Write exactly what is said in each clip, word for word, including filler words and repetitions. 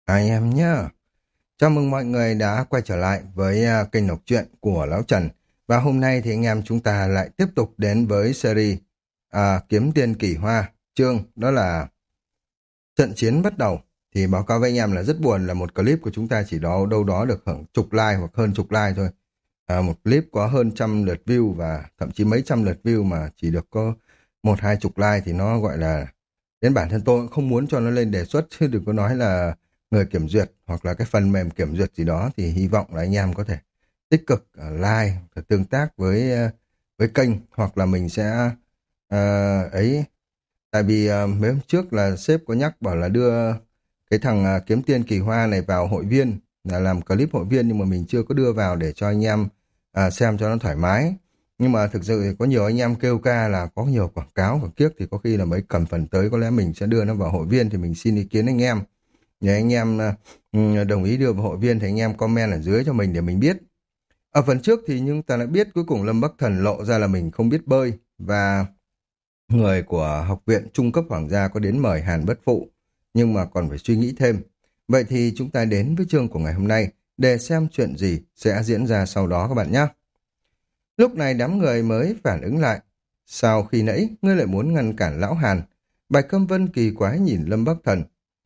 Hai em nhá. Chào mừng mọi người đã quay trở lại với à, kênh đọc truyện của Lão Trần. Và hôm nay thì anh em chúng ta lại tiếp tục đến với series à, Kiếm Tiên Kỳ Hoa. Chương đó là trận chiến bắt đầu. Thì báo cáo với anh em là rất buồn là một clip của chúng ta chỉ đó đâu đó được khoảng chục like hoặc hơn chục like thôi. À, một clip có hơn trăm lượt view và thậm chí mấy trăm lượt view mà chỉ được có một hai chục like thì nó gọi là đến bản thân tôi cũng không muốn cho nó lên đề xuất chứ đừng có nói là người kiểm duyệt hoặc là cái phần mềm kiểm duyệt gì đó thì hy vọng là anh em có thể tích cực uh, like và tương tác với uh, với kênh hoặc là mình sẽ uh, ấy tại vì uh, mấy hôm trước là sếp có nhắc bảo là đưa cái thằng uh, kiếm tiền kỳ hoa này vào hội viên là làm clip hội viên nhưng mà mình chưa có đưa vào để cho anh em uh, xem cho nó thoải mái. Nhưng mà thực sự thì có nhiều anh em kêu ca là có nhiều quảng cáo và kiếc thì có khi là mấy cầm phần tới có lẽ mình sẽ đưa nó vào hội viên thì mình xin ý kiến anh em. Nếu anh em uh, đồng ý đưa vào hội viên thì anh em comment ở dưới cho mình để mình biết. Ở phần trước thì nhưng ta đã biết cuối cùng Lâm Bắc Thần lộ ra là mình không biết bơi và người của học viện trung cấp hoàng gia có đến mời Hàn Bất Phụ nhưng mà còn phải suy nghĩ thêm. Vậy thì chúng ta đến với chương của ngày hôm nay để xem chuyện gì sẽ diễn ra sau đó các bạn nhé. Lúc này đám người mới phản ứng lại. Sao khi nãy ngươi lại muốn ngăn cản lão Hàn? Bạch Câm Vân kỳ quái nhìn Lâm Bắc Thần.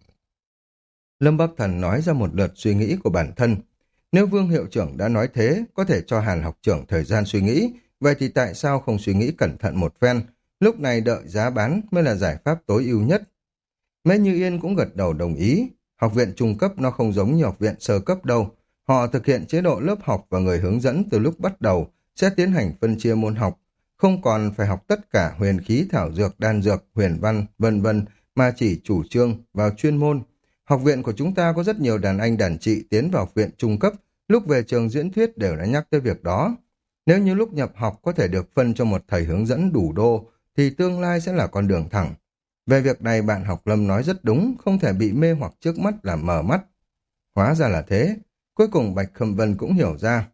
Lâm Bắc Thần nói ra một lượt suy nghĩ của bản thân. Nếu Vương hiệu trưởng đã nói thế, có thể cho Hàn học trưởng thời gian suy nghĩ, vậy thì tại sao không suy nghĩ cẩn thận một phen? Lúc này đợi giá bán mới là giải pháp tối ưu nhất. Mễ Như Yên cũng gật đầu đồng ý. Học viện trung cấp nó không giống như học viện sơ cấp đâu. Họ thực hiện chế độ lớp học và người hướng dẫn từ lúc bắt đầu sẽ tiến hành phân chia môn học, không còn phải học tất cả huyền khí thảo dược, đan dược, huyền văn, vân vân mà chỉ chủ trương vào chuyên môn. Học viện của chúng ta có rất nhiều đàn anh đàn chị tiến vào học viện trung cấp, lúc về trường diễn thuyết đều đã nhắc tới việc đó. Nếu như lúc nhập học có thể được phân cho một thầy hướng dẫn đủ đô, thì tương lai sẽ là con đường thẳng. Về việc này bạn học Lâm nói rất đúng, không thể bị mê hoặc trước mắt làm mờ mắt. Hóa ra là thế. Cuối cùng Bạch Khâm Vân cũng hiểu ra.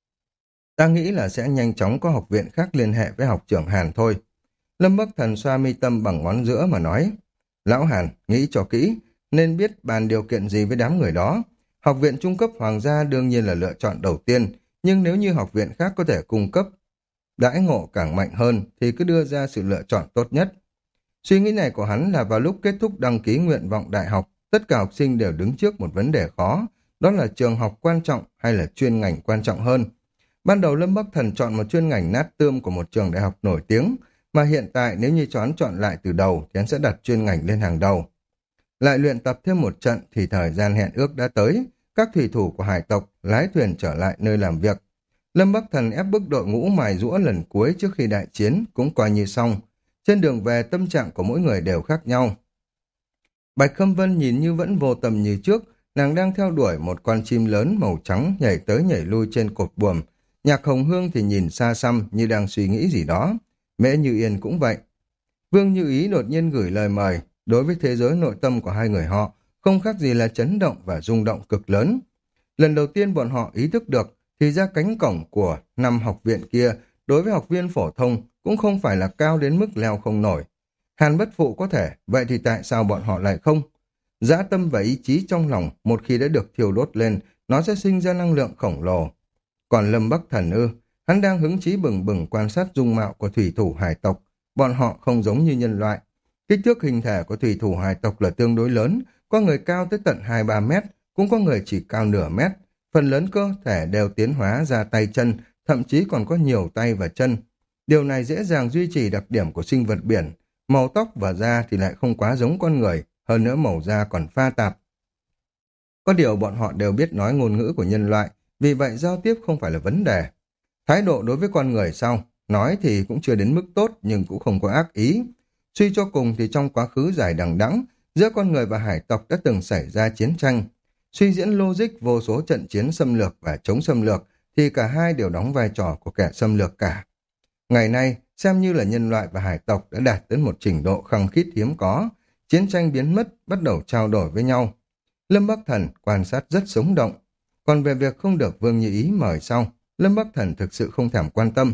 Ta nghĩ là sẽ nhanh chóng có học viện khác liên hệ với học trưởng Hàn thôi. Lâm Bắc Thần xoa mi tâm bằng ngón giữa mà nói. Lão Hàn, nghĩ cho kỹ, nên biết bàn điều kiện gì với đám người đó. Học viện trung cấp hoàng gia đương nhiên là lựa chọn đầu tiên, nhưng nếu như học viện khác có thể cung cấp đãi ngộ càng mạnh hơn thì cứ đưa ra sự lựa chọn tốt nhất. Suy nghĩ này của hắn là vào lúc kết thúc đăng ký nguyện vọng đại học, tất cả học sinh đều đứng trước một vấn đề khó, đó là trường học quan trọng hay là chuyên ngành quan trọng hơn. Ban đầu Lâm Bắc Thần chọn một chuyên ngành nát tươm của một trường đại học nổi tiếng, mà hiện tại nếu như cho hắn chọn lại từ đầu thì hắn sẽ đặt chuyên ngành lên hàng đầu. Lại luyện tập thêm một trận thì thời gian hẹn ước đã tới, các thủy thủ của hải tộc lái thuyền trở lại nơi làm việc. Lâm Bắc Thần ép bức đội ngũ mài giũa lần cuối trước khi đại chiến cũng coi như xong. Trên đường về tâm trạng của mỗi người đều khác nhau. Bạch Khâm Vân nhìn như vẫn vô tâm như trước, nàng đang theo đuổi một con chim lớn màu trắng nhảy tới nhảy lui trên cột buồm. Nhạc Hồng Hương thì nhìn xa xăm như đang suy nghĩ gì đó. Mễ Như Yên cũng vậy. Vương Như Ý đột nhiên gửi lời mời, đối với thế giới nội tâm của hai người họ, không khác gì là chấn động và rung động cực lớn. Lần đầu tiên bọn họ ý thức được, thì ra cánh cổng của năm học viện kia, đối với học viên phổ thông, cũng không phải là cao đến mức leo không nổi. Hàn Bất Phụ có thể, vậy thì tại sao bọn họ lại không? Dã tâm và ý chí trong lòng, một khi đã được thiêu đốt lên, nó sẽ sinh ra năng lượng khổng lồ. Còn Lâm Bắc Thần ư, hắn đang hứng chí bừng bừng quan sát dung mạo của thủy thủ hải tộc. Bọn họ không giống như nhân loại. Kích thước hình thể của thủy thủ hải tộc là tương đối lớn, có người cao tới tận hai ba mét, cũng có người chỉ cao nửa mét. Phần lớn cơ thể đều tiến hóa ra tay chân, thậm chí còn có nhiều tay và chân. Điều này dễ dàng duy trì đặc điểm của sinh vật biển. Màu tóc và da thì lại không quá giống con người, hơn nữa màu da còn pha tạp. Có điều bọn họ đều biết nói ngôn ngữ của nhân loại, vì vậy giao tiếp không phải là vấn đề. Thái độ đối với con người sau, nói thì cũng chưa đến mức tốt nhưng cũng không có ác ý. Suy cho cùng thì trong quá khứ dài đằng đẵng, giữa con người và hải tộc đã từng xảy ra chiến tranh. Suy diễn logic vô số trận chiến xâm lược và chống xâm lược thì cả hai đều đóng vai trò của kẻ xâm lược cả. Ngày nay, xem như là nhân loại và hải tộc đã đạt đến một trình độ khăng khít hiếm có, chiến tranh biến mất, bắt đầu trao đổi với nhau. Lâm Bắc Thần quan sát rất sống động, còn về việc không được Vương Như Ý mời sau, Lâm Bắc Thần thực sự không thèm quan tâm.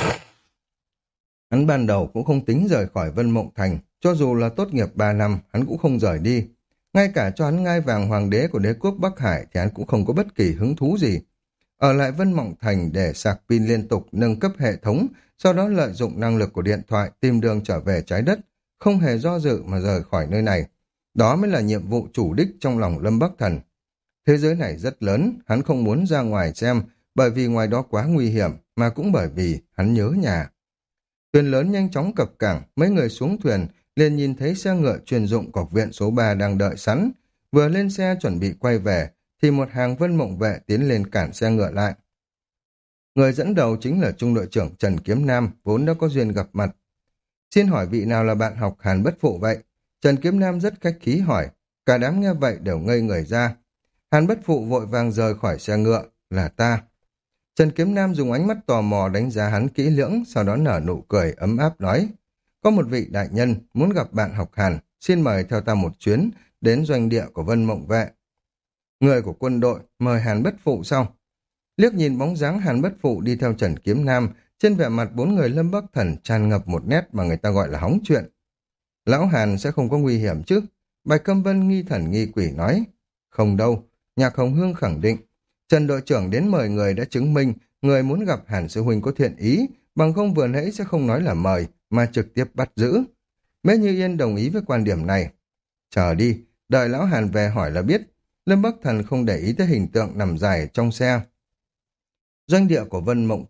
Hắn ban đầu cũng không tính rời khỏi Vân Mộng Thành, cho dù là tốt nghiệp ba năm, hắn cũng không rời đi. Ngay cả cho hắn ngai vàng hoàng đế của đế quốc Bắc Hải thì hắn cũng không có bất kỳ hứng thú gì. Ở lại Vân Mộng Thành để sạc pin liên tục, nâng cấp hệ thống, sau đó lợi dụng năng lực của điện thoại tìm đường trở về trái đất, không hề do dự mà rời khỏi nơi này. Đó mới là nhiệm vụ chủ đích trong lòng Lâm Bắc Thần. Thế giới này rất lớn, hắn không muốn ra ngoài xem, bởi vì ngoài đó quá nguy hiểm, mà cũng bởi vì hắn nhớ nhà. Thuyền lớn nhanh chóng cập cảng, mấy người xuống thuyền, liền nhìn thấy xe ngựa chuyên dụng của học viện số ba đang đợi sẵn. Vừa lên xe chuẩn bị quay về, thì một hàng Vân Mộng vệ tiến lên cản xe ngựa lại. Người dẫn đầu chính là trung đội trưởng Trần Kiếm Nam, vốn đã có duyên gặp mặt. Xin hỏi vị nào là bạn học Hàn Bất Phụ vậy? Trần Kiếm Nam rất khách khí hỏi, cả đám nghe vậy đều ngây người ra. Hàn Bất Phụ vội vàng rời khỏi xe ngựa, là ta. Trần Kiếm Nam dùng ánh mắt tò mò đánh giá hắn kỹ lưỡng, sau đó nở nụ cười ấm áp nói, có một vị đại nhân muốn gặp bạn học Hàn, xin mời theo ta một chuyến đến doanh địa của Vân Mộng vệ. Người của quân đội mời Hàn Bất Phụ sau. Liếc nhìn bóng dáng Hàn Bất Phụ đi theo Trần Kiếm Nam, trên vẻ mặt bốn người Lâm Bắc Thần tràn ngập một nét mà người ta gọi là hóng chuyện. Lão Hàn sẽ không có nguy hiểm chứ? Bạch Câm Vân nghi thần nghi quỷ nói. Không đâu, Nhạc Hồng Hương khẳng định. Trần đội trưởng đến mời người đã chứng minh người muốn gặp Hàn sư huynh có thiện ý, bằng không vừa nãy sẽ không nói là mời, mà trực tiếp bắt giữ. Mễ Như Yên đồng ý với quan điểm này. Chờ đi, đợi lão Hàn về hỏi là biết. Lâm Bắc Thần không để ý tới hình tượng nằm dài trong xe. Doanh địa của Vân Mộng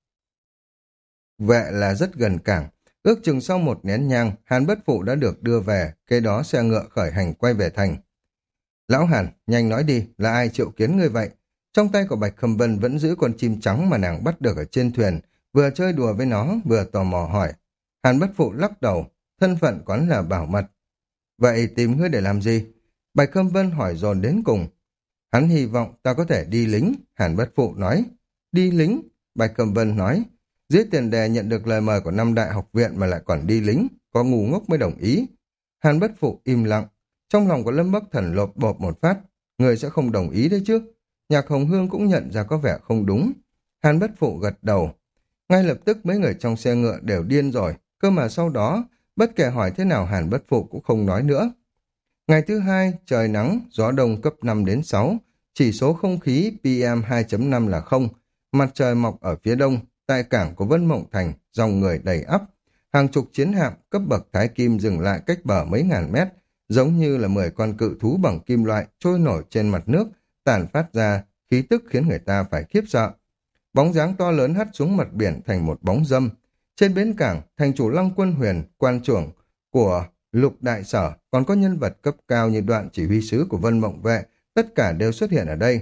vệ là rất gần cảng. Ước chừng sau một nén nhang, Hàn Bất Phụ đã được đưa về, kế đó xe ngựa khởi hành quay về thành. Lão Hàn, nhanh nói đi, là ai triệu kiến ngươi vậy? Trong tay của Bạch Khâm Vân vẫn giữ con chim trắng mà nàng bắt được ở trên thuyền, vừa chơi đùa với nó, vừa tò mò hỏi. Hàn Bất Phụ lắc đầu, thân phận quán là bảo mật. Vậy tìm ngươi để làm gì? Bạch Khâm Vân hỏi dồn đến cùng. Hắn hy vọng ta có thể đi lính, Hàn Bất Phụ nói. Đi lính? Bạch Khâm Vân nói. Dưới tiền đề nhận được lời mời của năm đại học viện mà lại còn đi lính, có ngu ngốc mới đồng ý. Hàn Bất Phụ im lặng, trong lòng của Lâm Bắc Thần lột bột một phát, người sẽ không đồng ý đấy chứ. Nhạc Hồng Hương cũng nhận ra có vẻ không đúng. Hàn Bất Phụ gật đầu. Ngay lập tức mấy người trong xe ngựa đều điên rồi, cơ mà sau đó, bất kể hỏi thế nào Hàn Bất Phụ cũng không nói nữa. Ngày thứ hai, trời nắng, gió đông cấp năm đến sáu, chỉ số không khí pê em hai chấm năm là không, mặt trời mọc ở phía đông, tại cảng của Vân Mộng Thành, dòng người đầy ắp. Hàng chục chiến hạm cấp bậc thái kim dừng lại cách bờ mấy ngàn mét, giống như là mười con cự thú bằng kim loại trôi nổi trên mặt nước, tản phát ra khí tức khiến người ta phải khiếp sợ. Bóng dáng to lớn hắt xuống mặt biển thành một bóng dâm. Trên bến cảng, thành chủ Lăng Quân Huyền, quan trưởng của Lục Đại Sở, còn có nhân vật cấp cao như Đoạn chỉ huy sứ của Vân Mộng vệ, tất cả đều xuất hiện ở đây.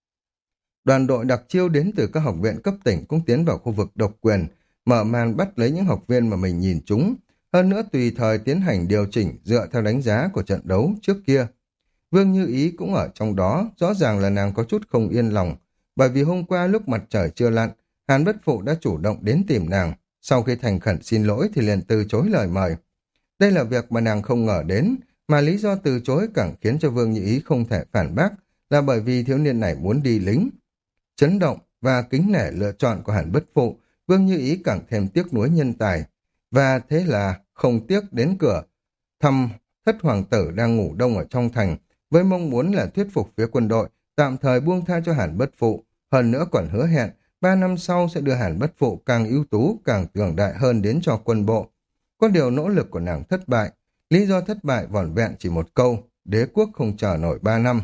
Đoàn đội đặc chiêu đến từ các học viện cấp tỉnh cũng tiến vào khu vực độc quyền, mở màn bắt lấy những học viên mà mình nhìn chúng, hơn nữa tùy thời tiến hành điều chỉnh dựa theo đánh giá của trận đấu trước kia. Vương Như Ý cũng ở trong đó, rõ ràng là nàng có chút không yên lòng, bởi vì hôm qua lúc mặt trời chưa lặn, Hàn Bất Phụ đã chủ động đến tìm nàng, sau khi thành khẩn xin lỗi thì liền từ chối lời mời. Đây là việc mà nàng không ngờ đến, mà lý do từ chối càng khiến cho Vương Như Ý không thể phản bác, là bởi vì thiếu niên này muốn đi lính. Chấn động và kính nể lựa chọn của Hàn Bất Phụ, Vương Như Ý càng thêm tiếc nuối nhân tài, và thế là không tiếc đến cửa thăm thất hoàng tử đang ngủ đông ở trong thành, với mong muốn là thuyết phục phía quân đội tạm thời buông tha cho Hàn Bất Phụ, hơn nữa còn hứa hẹn ba năm sau sẽ đưa Hàn Bất Phụ càng ưu tú, càng cường đại hơn đến cho quân bộ. Có điều nỗ lực của nàng thất bại, lý do thất bại vỏn vẹn chỉ một câu, đế quốc không chờ nổi ba năm.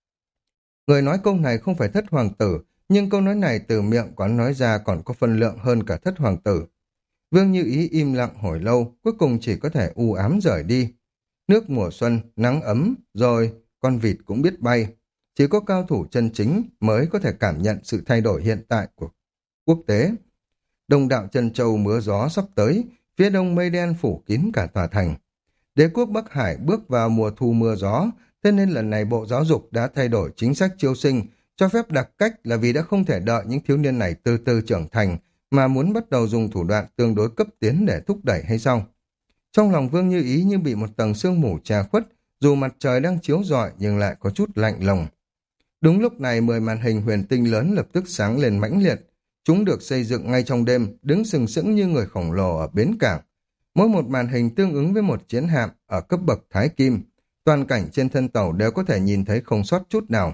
Người nói câu này không phải thất hoàng tử, nhưng câu nói này từ miệng quán nói ra còn có phân lượng hơn cả thất hoàng tử. Vương Như Ý im lặng hồi lâu, cuối cùng chỉ có thể u ám rời đi. Nước mùa xuân, nắng ấm, rồi con vịt cũng biết bay. Chỉ có cao thủ chân chính mới có thể cảm nhận sự thay đổi hiện tại của quốc tế. Đông đạo Chân Châu mưa gió sắp tới, phía đông mây đen phủ kín cả tòa thành. Đế quốc Bắc Hải bước vào mùa thu mưa gió, thế nên lần này Bộ Giáo dục đã thay đổi chính sách chiêu sinh, cho phép đặc cách là vì đã không thể đợi những thiếu niên này từ từ trưởng thành, mà muốn bắt đầu dùng thủ đoạn tương đối cấp tiến để thúc đẩy hay sao? Trong lòng Vương Như Ý như bị một tầng sương mù che khuất, dù mặt trời đang chiếu rọi nhưng lại có chút lạnh lùng. Đúng lúc này mười màn hình huyền tinh lớn lập tức sáng lên mãnh liệt. Chúng được xây dựng ngay trong đêm, đứng sừng sững như người khổng lồ ở bến cảng. Mỗi một màn hình tương ứng với một chiến hạm ở cấp bậc Thái Kim. toàn cảnh trên thân tàu đều có thể nhìn thấy không sót chút nào.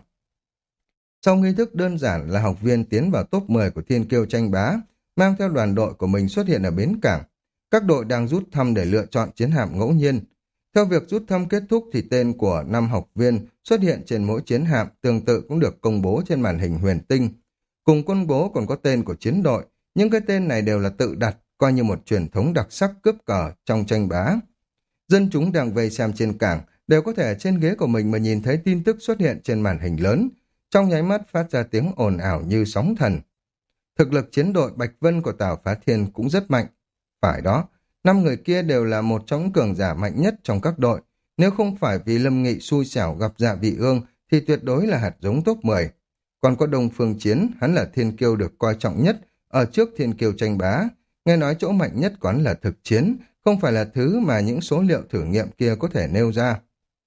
Sau nghi thức đơn giản là học viên tiến vào top mười của Thiên Kiêu tranh bá, mang theo đoàn đội của mình xuất hiện ở bến cảng. Các đội đang rút thăm để lựa chọn chiến hạm ngẫu nhiên. Theo việc rút thăm kết thúc thì tên của năm học viên xuất hiện trên mỗi chiến hạm tương tự cũng được công bố trên màn hình huyền tinh. Cùng công bố còn có tên của chiến đội, những cái tên này đều là tự đặt, coi như một truyền thống đặc sắc cướp cờ trong tranh bá. Dân chúng đang vây xem trên cảng đều có thể trên ghế của mình mà nhìn thấy tin tức xuất hiện trên màn hình lớn, trong nháy mắt phát ra tiếng ồn ào như sóng thần. Thực lực chiến đội Bạch Vân của Tào Phá Thiên cũng rất mạnh. Phải đó, năm người kia đều là một trong những cường giả mạnh nhất trong các đội. Nếu không phải vì Lâm Nghị xui xẻo gặp Dạ Vị Ương thì tuyệt đối là hạt giống top mười. Còn có Đông Phương Chiến, hắn là thiên kiêu được coi trọng nhất, ở trước thiên kiêu tranh bá. Nghe nói chỗ mạnh nhất của hắn là thực chiến, không phải là thứ mà những số liệu thử nghiệm kia có thể nêu ra.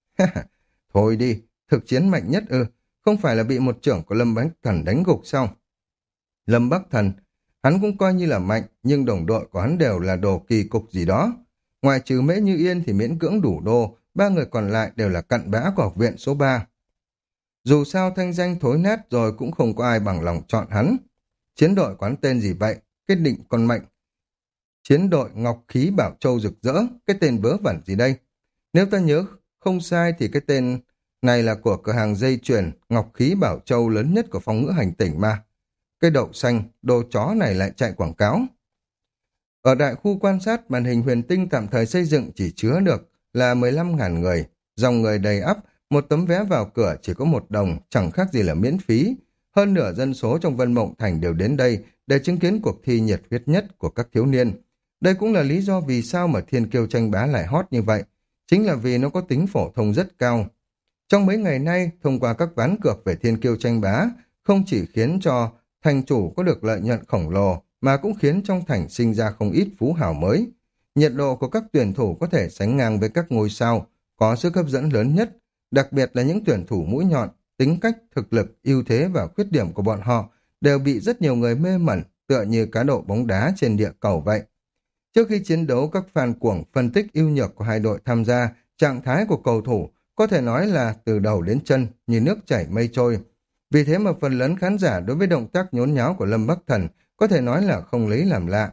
Thôi đi, thực chiến mạnh nhất ư, không phải là bị một trưởng của Lâm Bắc Thần đánh gục sao? Lâm Bắc Thần, hắn cũng coi như là mạnh, nhưng đồng đội của hắn đều là đồ kỳ cục gì đó. Ngoài trừ Mễ Như Yên thì miễn cưỡng đủ đô, ba người còn lại đều là cặn bã của học viện số ba. Dù sao thanh danh thối nát rồi cũng không có ai bằng lòng chọn hắn. Chiến đội quán tên gì vậy? Cái định con mệnh. Chiến đội Ngọc Khí Bảo Châu rực rỡ, cái tên vớ vẩn gì đây? Nếu ta nhớ không sai thì cái tên này là của cửa hàng dây chuyền Ngọc Khí Bảo Châu lớn nhất của phong ngữ hành tỉnh mà. Cái đậu xanh, đồ chó này lại chạy quảng cáo. Ở đại khu quan sát, màn hình huyền tinh tạm thời xây dựng chỉ chứa được là mười lăm nghìn người. Dòng người đầy ắp, một tấm vé vào cửa chỉ có một đồng, chẳng khác gì là miễn phí. Hơn nửa dân số trong Vân Mộng Thành đều đến đây để chứng kiến cuộc thi nhiệt huyết nhất của các thiếu niên. Đây cũng là lý do vì sao mà Thiên Kiêu tranh bá lại hot như vậy. Chính là vì nó có tính phổ thông rất cao. Trong mấy ngày nay, thông qua các ván cược về Thiên Kiêu tranh bá, không chỉ khiến cho thành chủ có được lợi nhuận khổng lồ, mà cũng khiến trong thành sinh ra không ít phú hào mới. Nhiệt độ của các tuyển thủ có thể sánh ngang với các ngôi sao, có sức hấp dẫn lớn nhất, đặc biệt là những tuyển thủ mũi nhọn, tính cách, thực lực, ưu thế và khuyết điểm của bọn họ đều bị rất nhiều người mê mẩn, tựa như cá độ bóng đá trên địa cầu vậy. Trước khi chiến đấu, các fan cuồng phân tích ưu nhược của hai đội tham gia, trạng thái của cầu thủ có thể nói là từ đầu đến chân như nước chảy mây trôi. Vì thế mà phần lớn khán giả đối với động tác nhốn nháo của Lâm Bắc Thần có thể nói là không lấy làm lạ.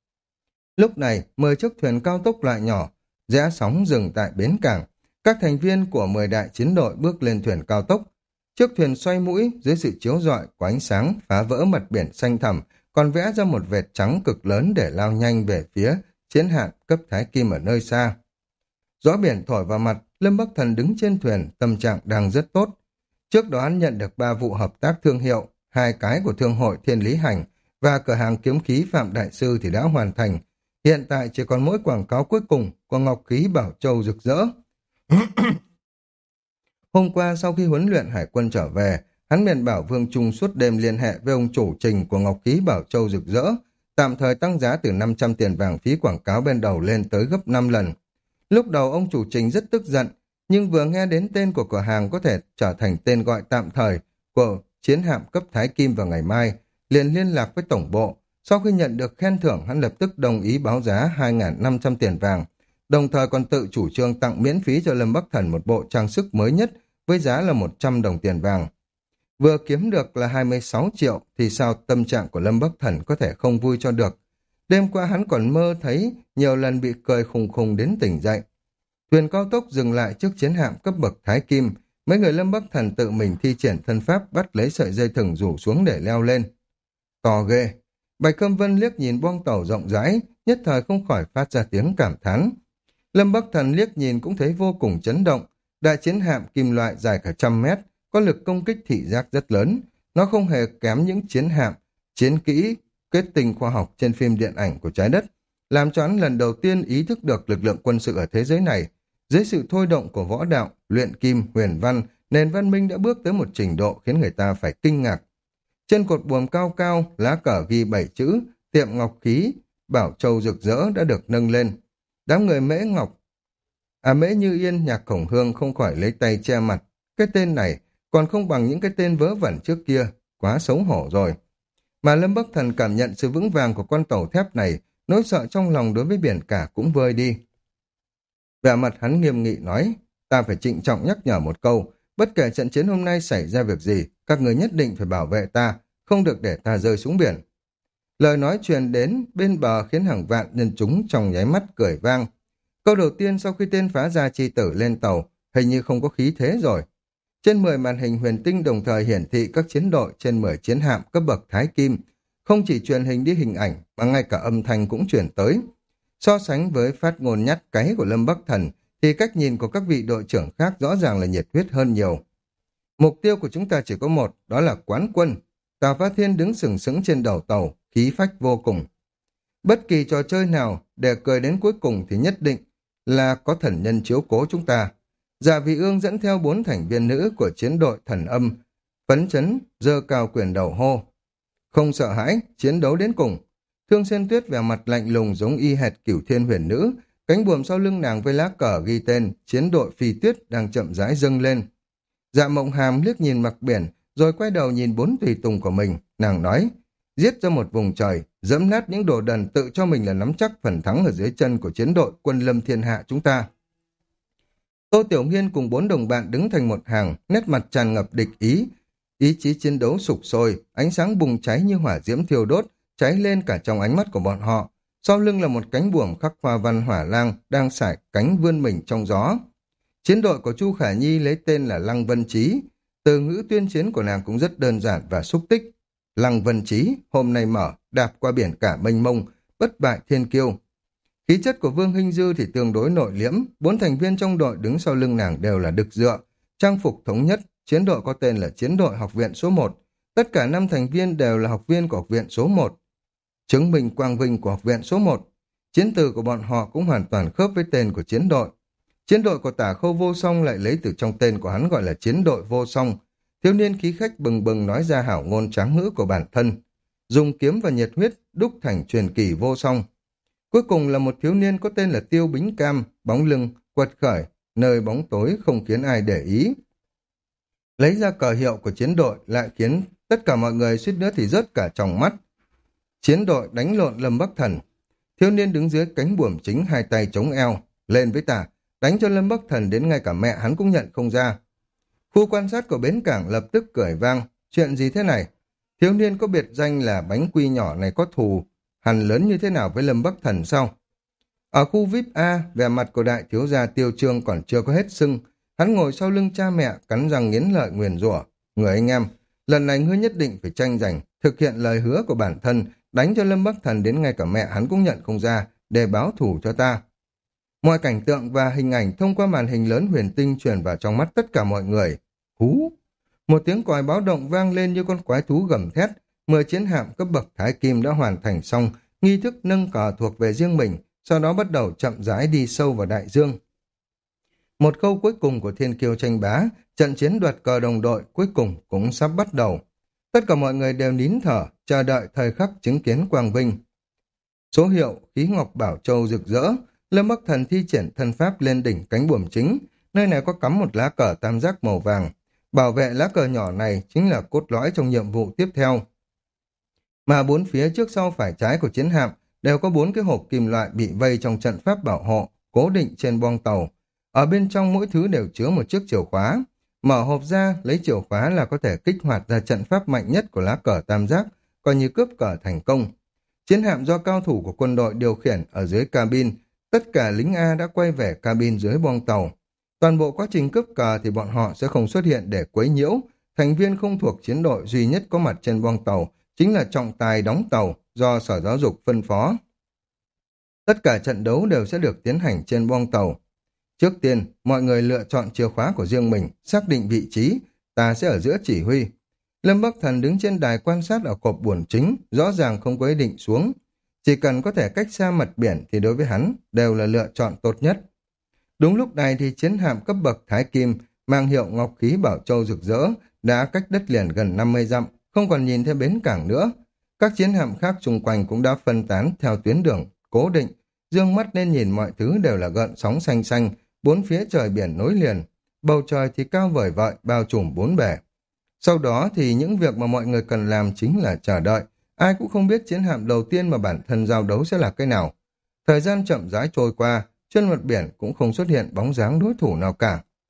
Lúc này, mười chiếc thuyền cao tốc loại nhỏ, rẽ sóng dừng tại bến cảng. Các thành viên của mười đại chiến đội bước lên thuyền cao tốc. Chiếc thuyền xoay mũi dưới sự chiếu rọi của ánh sáng phá vỡ mặt biển xanh thẳm, còn vẽ ra một vệt trắng cực lớn để lao nhanh về phía chiến hạm cấp Thái Kim ở nơi xa. Gió biển thổi vào mặt, Lâm Bắc Thần đứng trên thuyền, tâm trạng đang rất tốt. Trước đó hắn nhận được ba vụ hợp tác thương hiệu, hai cái của Thương hội Thiên Lý Hành và cửa hàng kiếm khí Phạm Đại Sư thì đã hoàn thành. Hiện tại chỉ còn mỗi quảng cáo cuối cùng của Ngọc Khí Bảo Châu rực rỡ. Hôm qua sau khi huấn luyện hải quân trở về, hắn liền bảo Vương Trung suốt đêm liên hệ với ông chủ trình của Ngọc Khí Bảo Châu rực rỡ, tạm thời tăng giá từ năm trăm tiền vàng phí quảng cáo bên đầu lên tới gấp năm lần. Lúc đầu ông chủ trình rất tức giận, nhưng vừa nghe đến tên của cửa hàng có thể trở thành tên gọi tạm thời của chiến hạm cấp Thái Kim vào ngày mai, liền liên lạc với tổng bộ. Sau khi nhận được khen thưởng, hắn lập tức đồng ý báo giá hai nghìn năm trăm tiền vàng, đồng thời còn tự chủ trương tặng miễn phí cho Lâm Bắc Thần một bộ trang sức mới nhất với giá là một trăm đồng tiền vàng. Vừa kiếm được là hai mươi sáu triệu thì sao tâm trạng của Lâm Bắc Thần có thể không vui cho được. Đêm qua hắn còn mơ thấy nhiều lần bị cười khùng khùng đến tỉnh dậy. Thuyền cao tốc dừng lại trước chiến hạm cấp bậc Thái Kim, mấy người Lâm Bắc Thần tự mình thi triển thân pháp bắt lấy sợi dây thừng rủ xuống để leo lên. To ghê! Bạch Câm Vân liếc nhìn boong tàu rộng rãi, nhất thời không khỏi phát ra tiếng cảm thán. Lâm Bắc Thần liếc nhìn cũng thấy vô cùng chấn động. Đại chiến hạm kim loại dài cả trăm mét, có lực công kích thị giác rất lớn. Nó không hề kém những chiến hạm, chiến kỹ, kết tinh khoa học trên phim điện ảnh của trái đất, làm cho hắn lần đầu tiên ý thức được lực lượng quân sự ở thế giới này. Dưới sự thôi động của võ đạo, luyện kim, huyền văn, nền văn minh đã bước tới một trình độ khiến người ta phải kinh ngạc. Trên cột buồm cao cao, lá cờ ghi bảy chữ, tiệm ngọc khí, Bảo Châu rực rỡ đã được nâng lên. Đám người Mễ Ngọc, à Mễ Như Yên, Nhạc Khổng Hương không khỏi lấy tay che mặt. Cái tên này còn không bằng những cái tên vớ vẩn trước kia, quá xấu hổ rồi. Mà Lâm Bắc Thần cảm nhận sự vững vàng của con tàu thép này, nỗi sợ trong lòng đối với biển cả cũng vơi đi. Vẻ mặt hắn nghiêm nghị nói, ta phải trịnh trọng nhắc nhở một câu, bất kể trận chiến hôm nay xảy ra việc gì, các người nhất định phải bảo vệ ta, không được để ta rơi xuống biển. Lời nói truyền đến bên bờ khiến hàng vạn nhân chúng trong nháy mắt cười vang. Câu đầu tiên sau khi tên phá gia chi tử lên tàu, hình như không có khí thế rồi. Trên mười màn hình huyền tinh đồng thời hiển thị các chiến đội trên mười chiến hạm cấp bậc Thái Kim, không chỉ truyền hình đi hình ảnh mà ngay cả âm thanh cũng truyền tới. So sánh với phát ngôn nhát cáy của Lâm Bắc Thần thì cách nhìn của các vị đội trưởng khác rõ ràng là nhiệt huyết hơn nhiều. Mục tiêu của chúng ta chỉ có một, đó là quán quân. Tào Phá Thiên đứng sừng sững trên đầu tàu, khí phách vô cùng. Bất kỳ trò chơi nào để cười đến cuối cùng thì nhất định là có thần nhân chiếu cố chúng ta. Dạ Vị Ương dẫn theo bốn thành viên nữ của chiến đội thần âm, phấn chấn, giơ cao quyền đầu hô. Không sợ hãi, chiến đấu đến cùng. Thương Xuyên Tuyết vẻ mặt lạnh lùng giống y hệt Cửu Thiên Huyền Nữ, cánh buồm sau lưng nàng với lá cờ ghi tên chiến đội Phi Tuyết đang chậm rãi dâng lên. Dạ Mộng Hàm liếc nhìn mặt biển, rồi quay đầu nhìn bốn tùy tùng của mình, nàng nói, giết ra một vùng trời, dẫm nát những đồ đần tự cho mình là nắm chắc phần thắng ở dưới chân của chiến đội quân lâm thiên hạ chúng ta. Tô Tiểu Nghiên cùng bốn đồng bạn đứng thành một hàng, nét mặt tràn ngập địch ý, ý chí chiến đấu sục sôi, ánh sáng bùng cháy như hỏa diễm thiêu đốt, cháy lên cả trong ánh mắt của bọn họ. Sau lưng là một cánh buồm khắc hoa văn hỏa lang đang sải cánh vươn mình trong gió. Chiến đội của Chu Khả Nhi lấy tên là Lăng Vân Chí. Từ ngữ tuyên chiến của nàng cũng rất đơn giản và xúc tích. Lăng Vân Chí, hôm nay mở, đạp qua biển cả mênh mông, bất bại thiên kiêu. Khí chất của Vương Hinh Dư thì tương đối nội liễm, bốn thành viên trong đội đứng sau lưng nàng đều là đực dựa, trang phục thống nhất, chiến đội có tên là chiến đội học viện số một. Tất cả năm thành viên đều là học viên của học viện số một. Chứng minh quang vinh của học viện số một. Chiến từ của bọn họ cũng hoàn toàn khớp với tên của chiến đội. Chiến đội của Tả Khâu Vô Song lại lấy từ trong tên của hắn gọi là chiến đội Vô Song. Thiếu niên khí khách bừng bừng nói ra hảo ngôn tráng ngữ của bản thân. Dùng kiếm và nhiệt huyết đúc thành truyền kỳ vô song. Cuối cùng là một thiếu niên có tên là Tiêu Bính Cam, bóng lưng, quật khởi, nơi bóng tối không khiến ai để ý. Lấy ra cờ hiệu của chiến đội lại khiến tất cả mọi người suýt nữa thì rớt cả tròng mắt. Chiến đội đánh lộn Lâm Bắc Thần. Thiếu niên đứng dưới cánh buồm chính hai tay chống eo, lên với ta, đánh cho Lâm Bắc Thần đến ngay cả mẹ hắn cũng nhận không ra. Khu quan sát của bến cảng lập tức cười vang, chuyện gì thế này? Thiếu niên có biệt danh là bánh quy nhỏ này có thù hằn lớn như thế nào với Lâm Bắc Thần sao? Ở khu vi ai pi A, vẻ mặt của đại thiếu gia Tiêu Trương còn chưa có hết sưng, hắn ngồi sau lưng cha mẹ, cắn răng nghiến lợi nguyền rủa, người anh em, lần này ngươi nhất định phải tranh giành, thực hiện lời hứa của bản thân, đánh cho Lâm Bắc Thần đến ngay cả mẹ hắn cũng nhận không ra, để báo thù cho ta. Mọi cảnh tượng và hình ảnh thông qua màn hình lớn huyền tinh truyền vào trong mắt tất cả mọi người. Hú! Một tiếng còi báo động vang lên như con quái thú gầm thét. Mười chiến hạm cấp bậc Thái Kim đã hoàn thành xong, nghi thức nâng cờ thuộc về riêng mình, sau đó bắt đầu chậm rãi đi sâu vào đại dương. Một câu cuối cùng của thiên kiêu tranh bá, trận chiến đoạt cờ đồng đội cuối cùng cũng sắp bắt đầu. Tất cả mọi người đều nín thở, chờ đợi thời khắc chứng kiến quang vinh. Số hiệu khí ngọc bảo châu rực rỡ, Lâm Bắc Thần thi triển thân pháp lên đỉnh cánh buồm chính, nơi này có cắm một lá cờ tam giác màu vàng. Bảo vệ lá cờ nhỏ này chính là cốt lõi trong nhiệm vụ tiếp theo. Mà bốn phía trước sau phải trái của chiến hạm đều có bốn cái hộp kim loại bị vây trong trận pháp bảo hộ, cố định trên boong tàu. Ở bên trong mỗi thứ đều chứa một chiếc chìa khóa. Mở hộp ra, lấy chìa khóa là có thể kích hoạt ra trận pháp mạnh nhất của lá cờ tam giác, coi như cướp cờ thành công. Chiến hạm do cao thủ của quân đội điều khiển ở dưới cabin, tất cả lính A đã quay về cabin dưới boong tàu. Toàn bộ quá trình cướp cờ thì bọn họ sẽ không xuất hiện để quấy nhiễu. Thành viên không thuộc chiến đội duy nhất có mặt trên boong tàu chính là trọng tài đóng tàu do Sở Giáo dục phân phó. Tất cả trận đấu đều sẽ được tiến hành trên boong tàu. Trước tiên, mọi người lựa chọn chìa khóa của riêng mình, xác định vị trí, ta sẽ ở giữa chỉ huy. Lâm Bắc Thần đứng trên đài quan sát ở cột buồm chính, rõ ràng không có ý định xuống. Chỉ cần có thể cách xa mặt biển thì đối với hắn đều là lựa chọn tốt nhất. Đúng lúc này thì chiến hạm cấp bậc Thái Kim mang hiệu Ngọc Khí Bảo Châu rực rỡ đã cách đất liền gần năm mươi dặm, không còn nhìn thấy bến cảng nữa. Các chiến hạm khác xung quanh cũng đã phân tán theo tuyến đường cố định, dương mắt lên nhìn mọi thứ đều là gợn sóng xanh xanh, bốn phía trời biển nối liền, bầu trời thì cao vời vợi bao trùm bốn bể. Sau đó thì những việc mà mọi người cần làm chính là chờ đợi. Ai cũng không biết chiến hạm đầu tiên mà bản thân giao đấu sẽ là cái nào. Thời gian chậm rãi trôi qua, trên mặt biển cũng không xuất hiện bóng dáng đối thủ nào cả.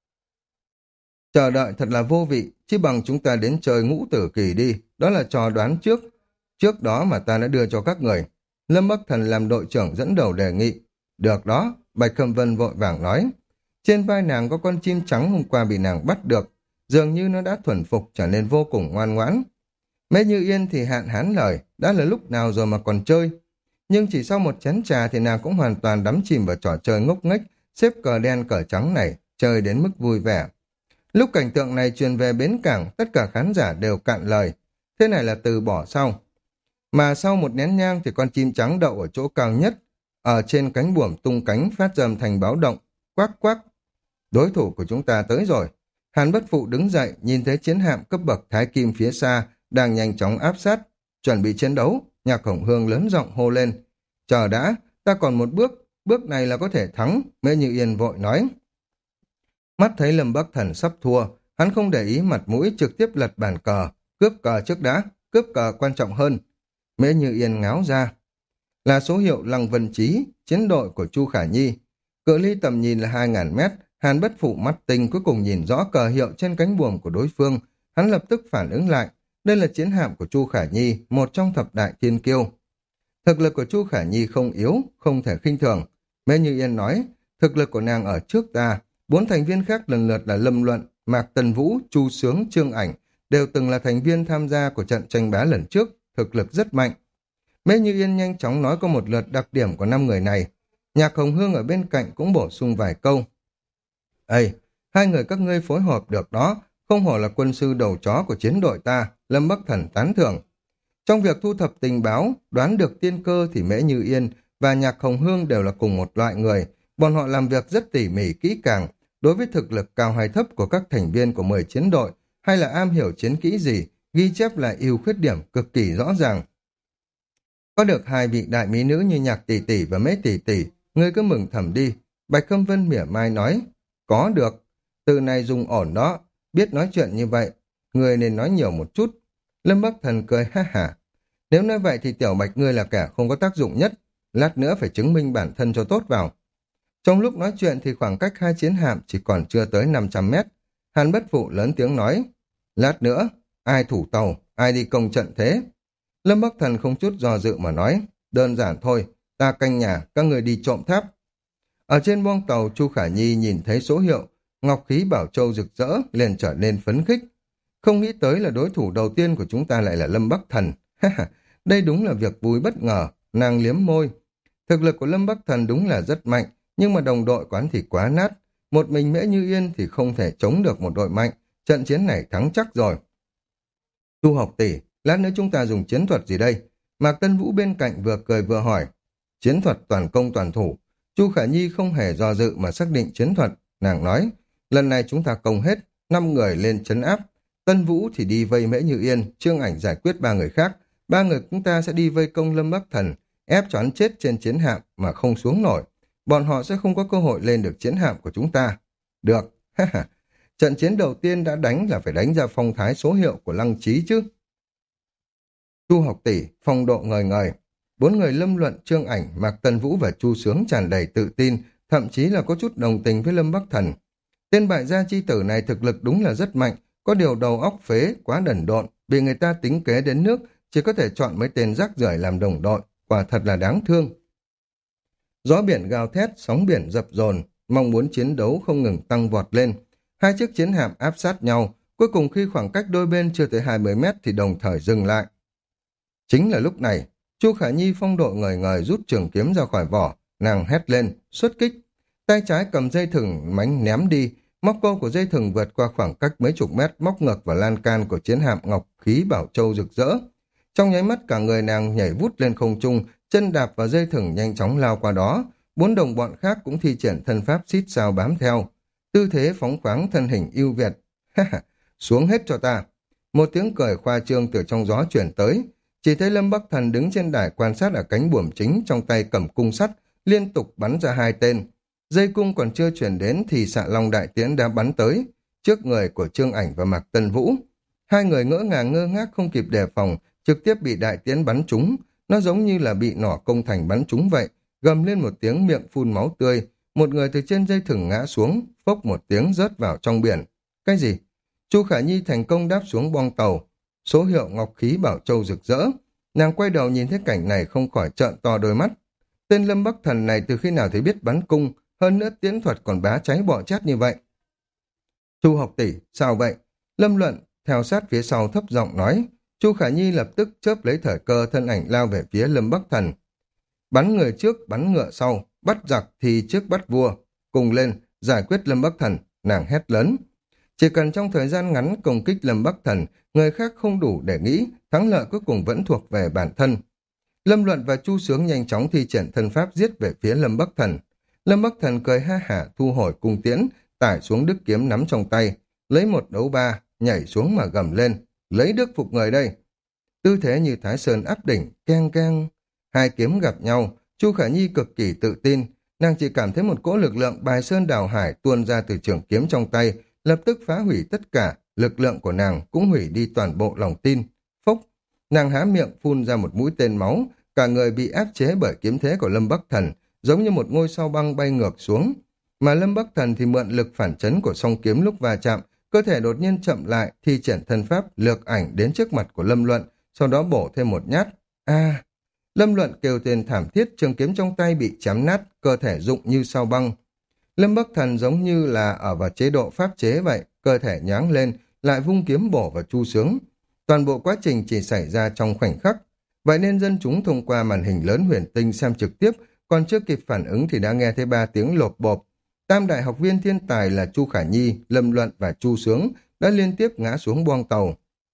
Chờ đợi thật là vô vị, chỉ bằng chúng ta đến chơi ngũ tử kỳ đi, đó là trò đoán trước. Trước đó mà ta đã đưa cho các người. Lâm Bắc Thần làm đội trưởng dẫn đầu đề nghị. Được đó, Bạch Khâm Vân vội vàng nói. Trên vai nàng có con chim trắng hôm qua bị nàng bắt được, dường như nó đã thuần phục trở nên vô cùng ngoan ngoãn. Mễ Như Yên thì hạn hán lời, đã là lúc nào rồi mà còn chơi. Nhưng chỉ sau một chén trà thì nàng cũng hoàn toàn đắm chìm vào trò chơi ngốc nghếch, xếp cờ đen cờ trắng này, chơi đến mức vui vẻ. Lúc cảnh tượng này truyền về bến cảng, tất cả khán giả đều cạn lời. Thế này là từ bỏ sau. Mà sau một nén nhang thì con chim trắng đậu ở chỗ cao nhất, ở trên cánh buồm tung cánh phát ra âm thanh báo động, quắc quắc. Đối thủ của chúng ta tới rồi. Hàn Bất Phụ đứng dậy, nhìn thấy chiến hạm cấp bậc Thái Kim phía xa, đang nhanh chóng áp sát, chuẩn bị chiến đấu. Nhạc Hồng Hương lớn giọng hô lên. Chờ đã, ta còn một bước, bước này là có thể thắng, Mễ Như Yên vội nói. Mắt thấy Lâm Bắc Thần sắp thua, hắn không để ý mặt mũi trực tiếp lật bàn cờ, cướp cờ trước đã, cướp cờ quan trọng hơn. Mễ Như Yên ngáo ra. Là số hiệu Lăng Vân Chí, chiến đội của Chu Khả Nhi. Cự ly tầm nhìn là hai ngàn mét, Hàn Bất Phụ mắt tinh cuối cùng nhìn rõ cờ hiệu trên cánh buồm của đối phương, hắn lập tức phản ứng lại. Đây là chiến hạm của Chu Khả Nhi, một trong thập đại thiên kiêu. Thực lực của Chu Khả Nhi không yếu, không thể khinh thường. Mễ Như Yên nói, thực lực của nàng ở trước ta, bốn thành viên khác lần lượt là Lâm Luận, Mạc Tần Vũ, Chu Sướng, Trương Ảnh, đều từng là thành viên tham gia của trận tranh bá lần trước, thực lực rất mạnh. Mễ Như Yên nhanh chóng nói có một lượt đặc điểm của năm người này. Nhạc Hồng Hương ở bên cạnh cũng bổ sung vài câu. Ây, hai người các ngươi phối hợp được đó, không hổ là quân sư đầu chó của chiến đội ta, Lâm Bắc Thần tán thưởng. Trong việc thu thập tình báo, đoán được tiên cơ thì Mễ Như Yên và Nhạc Hồng Hương đều là cùng một loại người. Bọn họ làm việc rất tỉ mỉ kỹ càng, đối với thực lực cao hay thấp của các thành viên của mười chiến đội, hay là am hiểu chiến kỹ gì, ghi chép lại ưu khuyết điểm cực kỳ rõ ràng. Có được hai vị đại mỹ nữ như Nhạc tỷ tỷ và Mễ tỷ tỷ, ngươi cứ mừng thầm đi. Bạch Khâm Vân mỉa mai nói, có được, từ này dùng ổn đó, biết nói chuyện như vậy, ngươi nên nói nhiều một chút. Lâm Bắc Thần cười ha hả. Nếu nói vậy thì tiểu Bạch ngươi là kẻ không có tác dụng nhất, lát nữa phải chứng minh bản thân cho tốt vào. Trong lúc nói chuyện thì khoảng cách hai chiến hạm chỉ còn chưa tới năm trăm mét. Hàn Bất Phụ lớn tiếng nói, lát nữa, ai thủ tàu, ai đi công trận thế? Lâm Bắc Thần không chút do dự mà nói, đơn giản thôi, ta canh nhà, các người đi trộm tháp. Ở trên boong tàu, Chu Khả Nhi nhìn thấy số hiệu, ngọc khí bảo châu rực rỡ, liền trở nên phấn khích. Không nghĩ tới là đối thủ đầu tiên của chúng ta lại là Lâm Bắc Thần. Đây đúng là việc vui bất ngờ, nàng liếm môi. Thực lực của Lâm Bắc Thần đúng là rất mạnh, nhưng mà đồng đội quán thì quá nát. Một mình Mễ Như Yên thì không thể chống được một đội mạnh, trận chiến này thắng chắc rồi. Chu học tỷ, lát nữa chúng ta dùng chiến thuật gì đây? Mạc Tân Vũ bên cạnh vừa cười vừa hỏi. Chiến thuật toàn công toàn thủ. Chu Khả Nhi không hề do dự mà xác định chiến thuật. Nàng nói, lần này chúng ta công hết, năm người lên trấn áp. Tân Vũ thì đi vây Mễ Như Yên, Trương Ảnh giải quyết ba người khác. Ba người chúng ta sẽ đi vây công Lâm Bắc Thần, ép cho hắn chết trên chiến hạm mà không xuống nổi. Bọn họ sẽ không có cơ hội lên được chiến hạm của chúng ta. Được, trận chiến đầu tiên đã đánh là phải đánh ra phong thái số hiệu của Lăng Trí chứ. Chu học tỷ, phong độ ngời ngời. Bốn người Lâm Luận, Trương Ảnh, Mạc Tân Vũ và Chu Sướng tràn đầy tự tin, thậm chí là có chút đồng tình với Lâm Bắc Thần. Tên bại gia chi tử này thực lực đúng là rất mạnh, có điều đầu óc phế, quá đần độn, bị người ta tính kế đến nước, chỉ có thể chọn mấy tên rác rưởi làm đồng đội, quả thật là đáng thương. Gió biển gào thét, sóng biển dập dồn, mong muốn chiến đấu không ngừng tăng vọt lên. Hai chiếc chiến hạm áp sát nhau, cuối cùng khi khoảng cách đôi bên chưa tới hai mươi mét thì đồng thời dừng lại. Chính là lúc này, Chu Khả Nhi phong độ ngời ngời rút trường kiếm ra khỏi vỏ, nàng hét lên, xuất kích. Tay trái cầm dây thừng mánh ném đi, móc câu của dây thừng vượt qua khoảng cách mấy chục mét móc ngược vào lan can của chiến hạm ngọc khí bảo châu rực rỡ. Trong nháy mắt cả người nàng nhảy vút lên không trung, chân đạp vào dây thừng nhanh chóng lao qua đó. Bốn đồng bọn khác cũng thi triển thân pháp xít sao bám theo. Tư thế phóng khoáng thân hình ưu việt. Xuống hết cho ta. Một tiếng cười khoa trương từ trong gió chuyển tới. Chỉ thấy Lâm Bắc Thần đứng trên đài quan sát ở cánh buồm chính, trong tay cầm cung sắt, liên tục bắn ra hai tên. Dây cung còn chưa chuyển đến thì xạ long đại tiễn đã bắn tới, trước người của Trương Ảnh và Mạc Tân Vũ. Hai người ngỡ ngàng ngơ ngác không kịp đề phòng, trực tiếp bị đại tiễn bắn trúng. Nó giống như là bị nỏ công thành bắn trúng vậy, gầm lên một tiếng miệng phun máu tươi. Một người từ trên dây thừng ngã xuống, phốc một tiếng rớt vào trong biển. Cái gì? Chu Khả Nhi thành công đáp xuống boong tàu, số hiệu ngọc khí bảo châu rực rỡ. Nàng quay đầu nhìn thấy cảnh này không khỏi trợn to đôi mắt. Tên Lâm Bắc Thần này từ khi nào thì biết bắn cung, hơn nữa tiễn thuật còn bá cháy bọ chét như vậy. Chu học tỷ, sao vậy? Lâm Luận theo sát phía sau thấp giọng nói. Chu Khả Nhi lập tức chớp lấy thời cơ, thân ảnh lao về phía Lâm Bắc Thần. Bắn người trước, bắn ngựa sau, bắt giặc thì trước bắt vua. Cùng lên, giải quyết Lâm Bắc Thần, nàng hét lớn. Chỉ cần trong thời gian ngắn công kích Lâm Bắc Thần, người khác không đủ để nghĩ, thắng lợi cuối cùng vẫn thuộc về bản thân. Lâm Luận và Chu Sướng nhanh chóng thi triển thân pháp giết về phía Lâm Bắc Thần. Lâm Bắc Thần cười ha hả thu hồi cung tiễn, tải xuống đức kiếm nắm trong tay, lấy một đấu ba, nhảy xuống mà gầm lên, lấy đức phục người đây. Tư thế như Thái Sơn áp đỉnh, keng keng. Hai kiếm gặp nhau, Chu Khả Nhi cực kỳ tự tin, nàng chỉ cảm thấy một cỗ lực lượng bài sơn đào hải tuôn ra từ trường kiếm trong tay, lập tức phá hủy tất cả, lực lượng của nàng cũng hủy đi toàn bộ lòng tin. Phốc, nàng há miệng phun ra một mũi tên máu, cả người bị áp chế bởi kiếm thế của Lâm Bắc Thần, giống như một ngôi sao băng bay ngược xuống. Mà Lâm Bắc Thần thì mượn lực phản chấn của song kiếm lúc va chạm, cơ thể đột nhiên chậm lại, thi triển thân pháp lược ảnh đến trước mặt của Lâm Luận, sau đó bổ thêm một nhát. A! Lâm Luận kêu tên thảm thiết, trường kiếm trong tay bị chém nát, cơ thể rụng như sao băng. Lâm Bắc Thần giống như là ở vào chế độ pháp chế vậy, cơ thể nhoáng lên, lại vung kiếm bổ vào Chu Sướng. Toàn bộ quá trình chỉ xảy ra trong khoảnh khắc. Vậy nên dân chúng thông qua màn hình lớn huyền tinh xem trực tiếp, còn chưa kịp phản ứng thì đã nghe thấy ba tiếng lột bộp. Tam đại học viên thiên tài là Chu Khả Nhi, Lâm Luận và Chu Sướng đã liên tiếp ngã xuống boong tàu.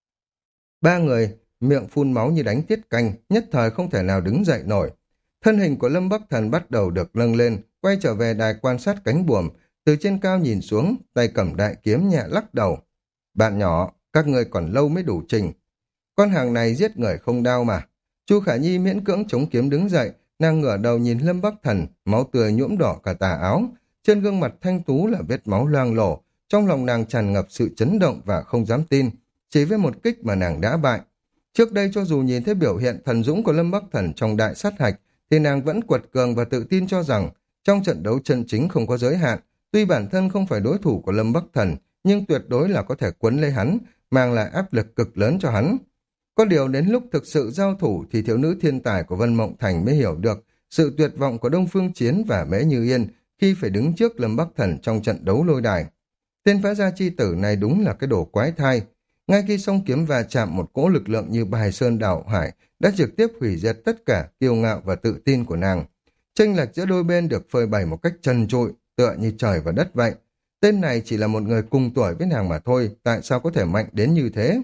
Ba người miệng phun máu như đánh tiết canh, nhất thời không thể nào đứng dậy nổi. Thân hình của Lâm Bắc Thần bắt đầu được nâng lên, quay trở về đài quan sát cánh buồm, từ trên cao nhìn xuống, tay cầm đại kiếm nhẹ lắc đầu. Bạn nhỏ, các ngươi còn lâu mới đủ trình. Con hàng này giết người không đau mà. Chu Khả Nhi miễn cưỡng chống kiếm đứng dậy, nàng ngửa đầu nhìn Lâm Bắc Thần, máu tươi nhuộm đỏ cả tà áo. Trên gương mặt thanh tú là vết máu loang lổ, trong lòng nàng tràn ngập sự chấn động và không dám tin, chỉ với một kích mà nàng đã bại. Trước đây cho dù nhìn thấy biểu hiện thần dũng của Lâm Bắc Thần trong đại sát hạch, thì nàng vẫn quật cường và tự tin cho rằng trong trận đấu chân chính không có giới hạn, tuy bản thân không phải đối thủ của Lâm Bắc Thần, nhưng tuyệt đối là có thể quấn lấy hắn, mang lại áp lực cực lớn cho hắn. Có điều đến lúc thực sự giao thủ thì thiếu nữ thiên tài của Vân Mộng Thành mới hiểu được sự tuyệt vọng của Đông Phương Chiến và Mễ Như Yên khi phải đứng trước Lâm Bắc Thần trong trận đấu lôi đài. Tên phá gia chi tử này đúng là cái đồ quái thai. Ngay khi song kiếm va chạm, một cỗ lực lượng như bài sơn đảo hải đã trực tiếp hủy diệt tất cả kiêu ngạo và tự tin của nàng. Chênh lệch giữa đôi bên được phơi bày một cách trần trụi, tựa như trời và đất vậy. Tên này chỉ là một người cùng tuổi với nàng mà thôi, tại sao có thể mạnh đến như thế?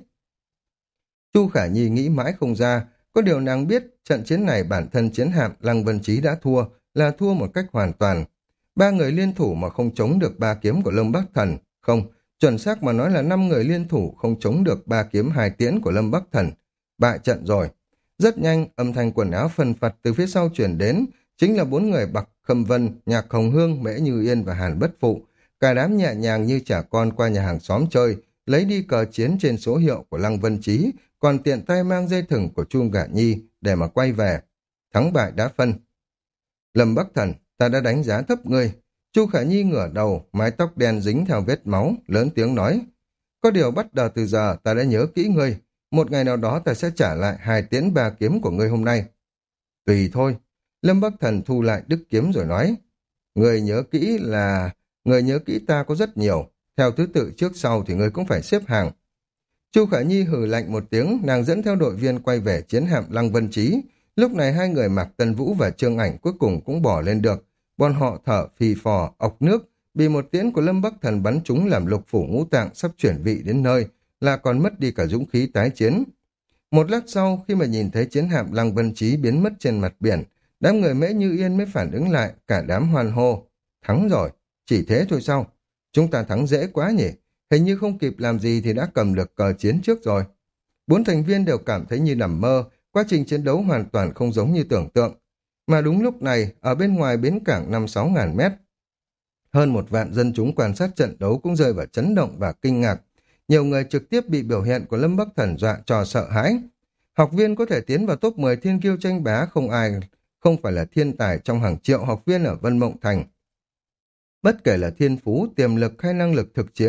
Chu Khả Nhi nghĩ mãi không ra, có điều nàng biết trận chiến này bản thân chiến hạm Lăng Vân Chí đã thua, là thua một cách hoàn toàn. Ba người liên thủ mà không chống được ba kiếm của Lâm Bắc Thần, không, chuẩn xác mà nói là năm người liên thủ không chống được ba kiếm hai tiễn của Lâm Bắc Thần. Bại trận rồi. Rất nhanh, âm thanh quần áo phân phật từ phía sau chuyển đến, chính là bốn người Bạc Khâm Vân, Nhạc Hồng Hương, Mễ Như Yên và Hàn Bất Phụ. Cả đám nhẹ nhàng như trẻ con qua nhà hàng xóm chơi, lấy đi cờ chiến trên số hiệu của Lăng Vân Chí, còn tiện tay mang dây thừng của Chu Khả Nhi để mà quay về. Thắng bại đã phân. Lâm Bắc Thần, ta đã đánh giá thấp ngươi. Chu Khả Nhi ngửa đầu, mái tóc đen dính theo vết máu, lớn tiếng nói. Có điều bắt đầu từ giờ ta đã nhớ kỹ ngươi. Một ngày nào đó ta sẽ trả lại hai tiễn ba kiếm của ngươi hôm nay. Tùy thôi. Lâm Bắc Thần thu lại đức kiếm rồi nói. Ngươi nhớ kỹ là... Ngươi nhớ kỹ ta có rất nhiều. Theo thứ tự trước sau thì ngươi cũng phải xếp hàng. Chu Khả Nhi hừ lạnh một tiếng, nàng dẫn theo đội viên quay về chiến hạm Lăng Vân Chí. Lúc này hai người Mạc Tân Vũ và Trương Ảnh cuối cùng cũng bỏ lên được. Bọn họ thở phì phò, ọc nước, bị một tiễn của Lâm Bắc Thần bắn trúng làm lục phủ ngũ tạng sắp chuyển vị đến nơi, là còn mất đi cả dũng khí tái chiến. Một lát sau, khi mà nhìn thấy chiến hạm Lăng Vân Chí biến mất trên mặt biển, đám người Mễ Như Yên mới phản ứng lại, cả đám hoan hô. Thắng rồi, chỉ thế thôi sao? Chúng ta thắng dễ quá nhỉ? Hình như không kịp làm gì thì đã cầm được cờ chiến trước rồi. Bốn thành viên đều cảm thấy như nằm mơ, quá trình chiến đấu hoàn toàn không giống như tưởng tượng. Mà đúng lúc này, ở bên ngoài bến cảng năm sáu ngàn mét, hơn một vạn dân chúng quan sát trận đấu cũng rơi vào chấn động và kinh ngạc. Nhiều người trực tiếp bị biểu hiện của Lâm Bắc Thần dọa cho sợ hãi. Học viên có thể tiến vào top mười thiên kiêu tranh bá, không ai không phải là thiên tài trong hàng triệu học viên ở Vân Mộng Thành. Bất kể là thiên phú, tiềm lực hay năng lực thực chiến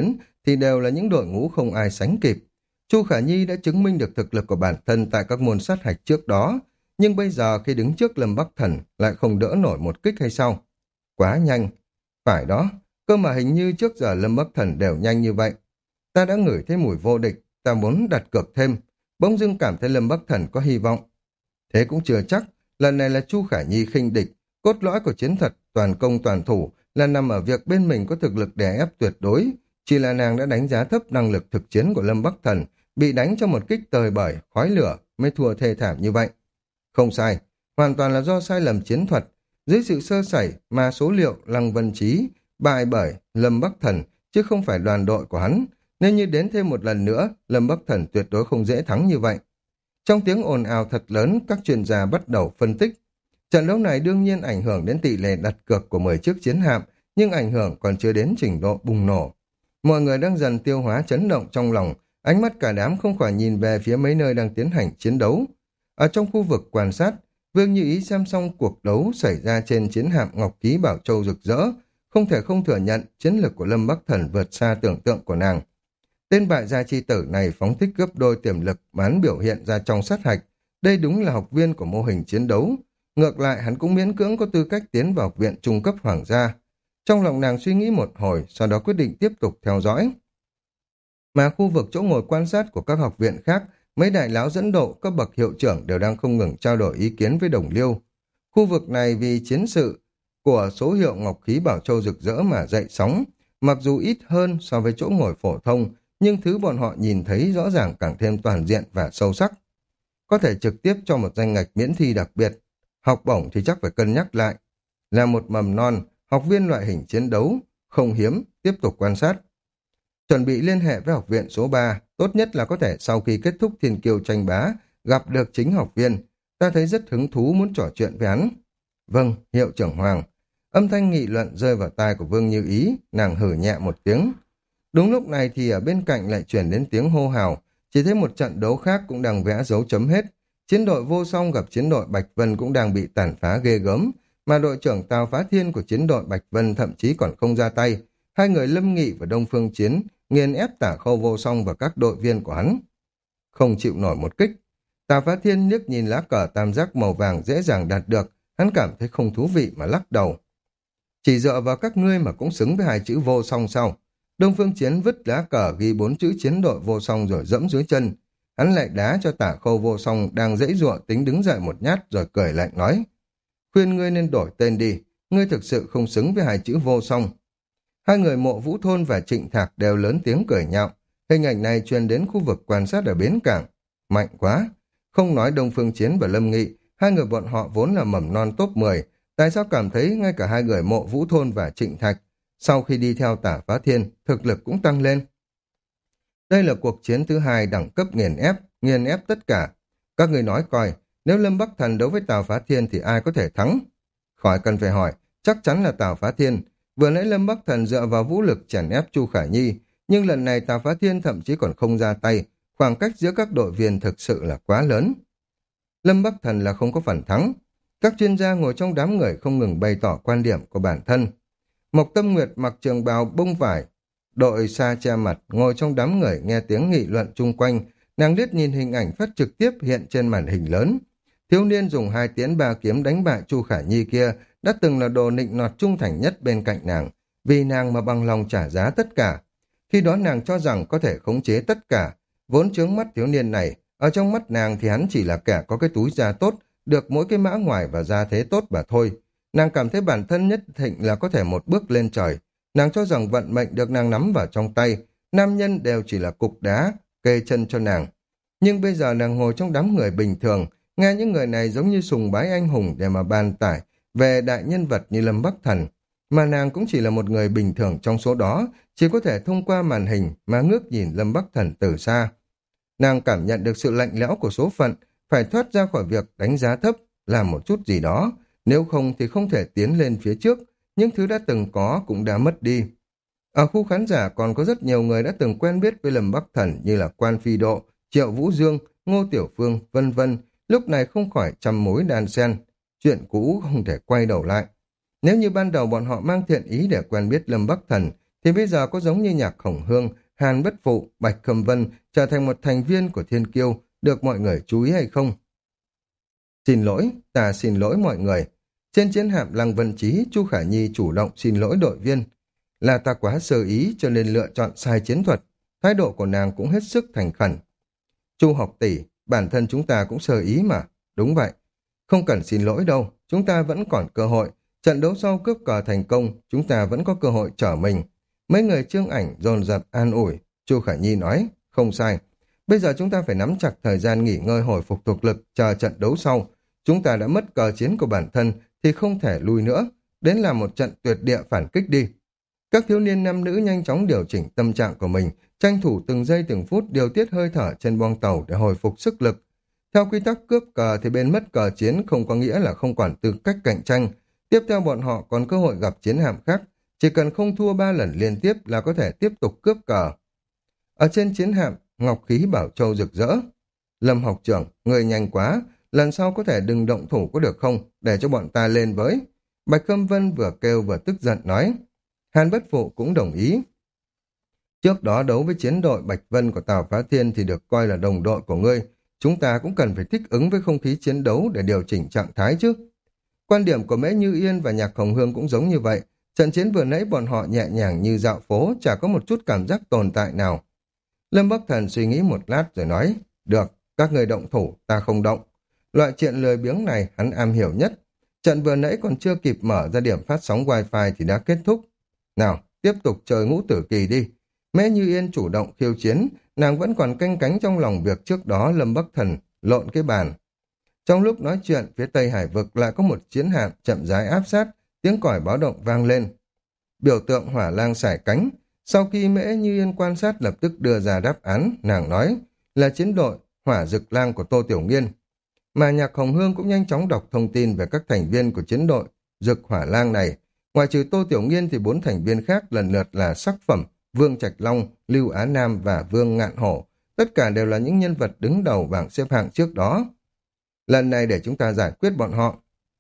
thì đều là những đội ngũ không ai sánh kịp. Chu Khả Nhi đã chứng minh được thực lực của bản thân tại các môn sát hạch trước đó, nhưng bây giờ khi đứng trước Lâm Bắc Thần lại không đỡ nổi một kích hay sao? Quá nhanh. Phải đó, cơ mà hình như trước giờ Lâm Bắc Thần đều nhanh như vậy. Ta đã ngửi thấy mùi vô địch, ta muốn đặt cược thêm. Bỗng dưng cảm thấy Lâm Bắc Thần có hy vọng. Thế cũng chưa chắc, lần này là Chu Khả Nhi khinh địch, cốt lõi của chiến thuật toàn công toàn thủ là nằm ở việc bên mình có thực lực đè ép tuyệt đối. Chỉ là nàng đã đánh giá thấp năng lực thực chiến của Lâm Bắc Thần, bị đánh cho một kích tơi bời, khói lửa mới thua thê thảm như vậy. Không sai, hoàn toàn là do sai lầm chiến thuật. Dưới sự sơ sẩy mà số liệu Lăng Vân Chí bại bởi Lâm Bắc Thần chứ không phải đoàn đội của hắn. Nên như đến thêm một lần nữa, Lâm Bắc Thần tuyệt đối không dễ thắng như vậy. Trong tiếng ồn ào thật lớn, các chuyên gia bắt đầu phân tích. Trận đấu này đương nhiên ảnh hưởng đến tỷ lệ đặt cược của mười chiếc chiến hạm, nhưng ảnh hưởng còn chưa đến trình độ bùng nổ. Mọi người đang dần tiêu hóa chấn động trong lòng, ánh mắt cả đám không khỏi nhìn về phía mấy nơi đang tiến hành chiến đấu. Ở trong khu vực quan sát, Vương Như Ý xem xong cuộc đấu xảy ra trên chiến hạm Ngọc Ký Bảo Châu rực rỡ, không thể không thừa nhận chiến lược của Lâm Bắc Thần vượt xa tưởng tượng của nàng. Tên bại gia chi tử này phóng thích gấp đôi tiềm lực mà hắn biểu hiện ra trong sát hạch. Đây đúng là học viên của mô hình chiến đấu. Ngược lại hắn cũng miễn cưỡng có tư cách tiến vào học viện trung cấp hoàng gia. Trong lòng nàng suy nghĩ một hồi, sau đó quyết định tiếp tục theo dõi. Mà khu vực chỗ ngồi quan sát của các học viện khác, mấy đại lão dẫn độ, các bậc hiệu trưởng đều đang không ngừng trao đổi ý kiến với đồng liêu. Khu vực này vì chiến sự của số hiệu Ngọc Khí Bảo Châu rực rỡ mà dậy sóng, mặc dù ít hơn so với chỗ ngồi phổ thông, nhưng thứ bọn họ nhìn thấy rõ ràng càng thêm toàn diện và sâu sắc. Có thể trực tiếp cho một danh ngạch miễn thi đặc biệt, học bổng thì chắc phải cân nhắc lại. Là một mầm non, học viên loại hình chiến đấu, không hiếm, tiếp tục quan sát. Chuẩn bị liên hệ với học viện số ba, tốt nhất là có thể sau khi kết thúc thiên kiêu tranh bá, gặp được chính học viên. Ta thấy rất hứng thú muốn trò chuyện với hắn. Vâng, hiệu trưởng Hoàng. Âm thanh nghị luận rơi vào tai của Vương Như Ý, nàng hử nhẹ một tiếng. Đúng lúc này thì ở bên cạnh lại chuyển đến tiếng hô hào, chỉ thấy một trận đấu khác cũng đang vẽ dấu chấm hết. Chiến đội Vô Song gặp chiến đội Bạch Vân cũng đang bị tàn phá ghê gớm, mà đội trưởng Tào Phá Thiên của chiến đội Bạch Vân thậm chí còn không ra tay. Hai người Lâm Nghị và Đông Phương Chiến nghiền ép Tả Khâu Vô Song và các đội viên của hắn. Không chịu nổi một kích. Tào Phá Thiên liếc nhìn lá cờ tam giác màu vàng dễ dàng đạt được, hắn cảm thấy không thú vị mà lắc đầu. Chỉ dựa vào các ngươi mà cũng xứng với hai chữ Vô Song sau. Đông Phương Chiến vứt lá cờ ghi bốn chữ chiến đội Vô Song rồi dẫm dưới chân. Hắn lại đá cho Tả Khâu Vô Song đang giãy giụa tính đứng dậy một nhát rồi cười lạnh nói: khuyên ngươi nên đổi tên đi, ngươi thực sự không xứng với hai chữ Vô Song. Hai người Mộ Vũ Thôn và Trịnh Thạc đều lớn tiếng cười nhạo. Hình ảnh này truyền đến khu vực quan sát ở bến cảng. Mạnh quá! Không nói Đông Phương Chiến và Lâm Nghị, hai người bọn họ vốn là mầm non top mười. Tại sao cảm thấy ngay cả hai người Mộ Vũ Thôn và Trịnh Thạch, sau khi đi theo Tả Phá Thiên, thực lực cũng tăng lên? Đây là cuộc chiến thứ hai đẳng cấp nghiền ép, nghiền ép tất cả. Các người nói coi, nếu Lâm Bắc Thần đấu với Tào Phá Thiên thì ai có thể thắng? Khỏi cần phải hỏi, chắc chắn là Tào Phá Thiên. Vừa nãy Lâm Bắc Thần dựa vào vũ lực chèn ép Chu Khả Nhi, nhưng lần này Tào Phá Thiên thậm chí còn không ra tay, khoảng cách giữa các đội viên thực sự là quá lớn. Lâm Bắc Thần là không có phần thắng. Các chuyên gia ngồi trong đám người không ngừng bày tỏ quan điểm của bản thân. Mộc Tâm Nguyệt mặc trường bào bông vải, đội xa che mặt, ngồi trong đám người nghe tiếng nghị luận chung quanh, nàng liếc nhìn hình ảnh phát trực tiếp hiện trên màn hình lớn. Thiếu niên dùng hai tiến ba kiếm đánh bại Chu Khả Nhi kia đã từng là đồ nịnh nọt trung thành nhất bên cạnh nàng, vì nàng mà bằng lòng trả giá tất cả. Khi đó nàng cho rằng có thể khống chế tất cả, vốn chướng mắt thiếu niên này, ở trong mắt nàng thì hắn chỉ là kẻ có cái túi da tốt, được mỗi cái mã ngoài và gia thế tốt mà thôi. Nàng cảm thấy bản thân nhất định là có thể một bước lên trời. Nàng cho rằng vận mệnh được nàng nắm vào trong tay, nam nhân đều chỉ là cục đá, kê chân cho nàng. Nhưng bây giờ nàng ngồi trong đám người bình thường, nghe những người này giống như sùng bái anh hùng để mà bàn tải về đại nhân vật như Lâm Bắc Thần. Mà nàng cũng chỉ là một người bình thường trong số đó, chỉ có thể thông qua màn hình mà ngước nhìn Lâm Bắc Thần từ xa. Nàng cảm nhận được sự lạnh lẽo của số phận, phải thoát ra khỏi việc đánh giá thấp, làm một chút gì đó. Nếu không thì không thể tiến lên phía trước, những thứ đã từng có cũng đã mất đi. Ở khu khán giả còn có rất nhiều người đã từng quen biết với Lâm Bắc Thần như là Quan Phi Độ, Triệu Vũ Dương, Ngô Tiểu Phương, vân vân. Lúc này không khỏi trăm mối đan xen. Chuyện cũ không thể quay đầu lại. Nếu như ban đầu bọn họ mang thiện ý để quen biết Lâm Bắc Thần, thì bây giờ có giống như Nhạc Hồng Hương Hàn Bất Phụ, Bạch Khâm Vân trở thành một thành viên của Thiên Kiêu, được mọi người chú ý hay không? Xin lỗi, ta xin lỗi mọi người. Trên chiến hạm Lăng Vân Chí, Chu Khả Nhi chủ động xin lỗi đội viên. Là ta quá sơ ý cho nên lựa chọn sai chiến thuật. Thái độ của nàng cũng hết sức thành khẩn. Chu học tỷ, bản thân chúng ta cũng sơ ý mà. Đúng vậy. Không cần xin lỗi đâu, chúng ta vẫn còn cơ hội. Trận đấu sau cướp cờ thành công, chúng ta vẫn có cơ hội trở mình. Mấy người Trương Ảnh dồn dập an ủi. Chu Khả Nhi nói, không sai. Bây giờ chúng ta phải nắm chặt thời gian nghỉ ngơi hồi phục thực lực, chờ trận đấu sau. Chúng ta đã mất cờ chiến của bản thân thì không thể lui nữa. Đến là một trận tuyệt địa phản kích đi. Các thiếu niên nam nữ nhanh chóng điều chỉnh tâm trạng của mình, tranh thủ từng giây từng phút điều tiết hơi thở trên boong tàu để hồi phục sức lực. Theo quy tắc cướp cờ thì bên mất cờ chiến không có nghĩa là không còn tư cách cạnh tranh. Tiếp theo bọn họ còn cơ hội gặp chiến hạm khác. Chỉ cần không thua ba lần liên tiếp là có thể tiếp tục cướp cờ. Ở trên chiến hạm, ngọc khí bảo châu rực rỡ. Lâm học trưởng, người nhanh quá, lần sau có thể đừng động thủ có được không, để cho bọn ta lên với. Bạch Khâm Vân vừa kêu vừa tức giận nói. Hàn Bất Phụ cũng đồng ý. Trước đó đấu với chiến đội Bạch Vân của Tào Phá Thiên thì được coi là đồng đội của ngươi. Chúng ta cũng cần phải thích ứng với không khí chiến đấu để điều chỉnh trạng thái chứ. Quan điểm của Mễ Như Yên và Nhạc Hồng Hương cũng giống như vậy. Trận chiến vừa nãy bọn họ nhẹ nhàng như dạo phố, chả có một chút cảm giác tồn tại nào. Lâm Bắc Thần suy nghĩ một lát rồi nói, được, các người động thủ, ta không động. Loại chuyện lười biếng này hắn am hiểu nhất. Trận vừa nãy còn chưa kịp mở ra điểm phát sóng wifi thì đã kết thúc. Nào, tiếp tục chơi ngũ tử kỳ đi. Mễ Như Yên chủ động khiêu chiến, nàng vẫn còn canh cánh trong lòng việc trước đó Lâm Bắc Thần lộn cái bàn. Trong lúc nói chuyện, phía Tây Hải Vực lại có một chiến hạm chậm rãi áp sát, tiếng còi báo động vang lên. Biểu tượng hỏa lang sải cánh. Sau khi Mễ Như Yên quan sát lập tức đưa ra đáp án, nàng nói là chiến đội hỏa dực lang của Tô Tiểu Nghiên. Mà Nhạc Hồng Hương cũng nhanh chóng đọc thông tin về các thành viên của chiến đội dực hỏa lang này. Ngoài trừ Tô Tiểu Nghiên thì bốn thành viên khác lần lượt là Sắc Phẩm, Vương Trạch Long, Lưu Á Nam và Vương Ngạn Hổ. Tất cả đều là những nhân vật đứng đầu bảng xếp hạng trước đó. Lần này để chúng ta giải quyết bọn họ.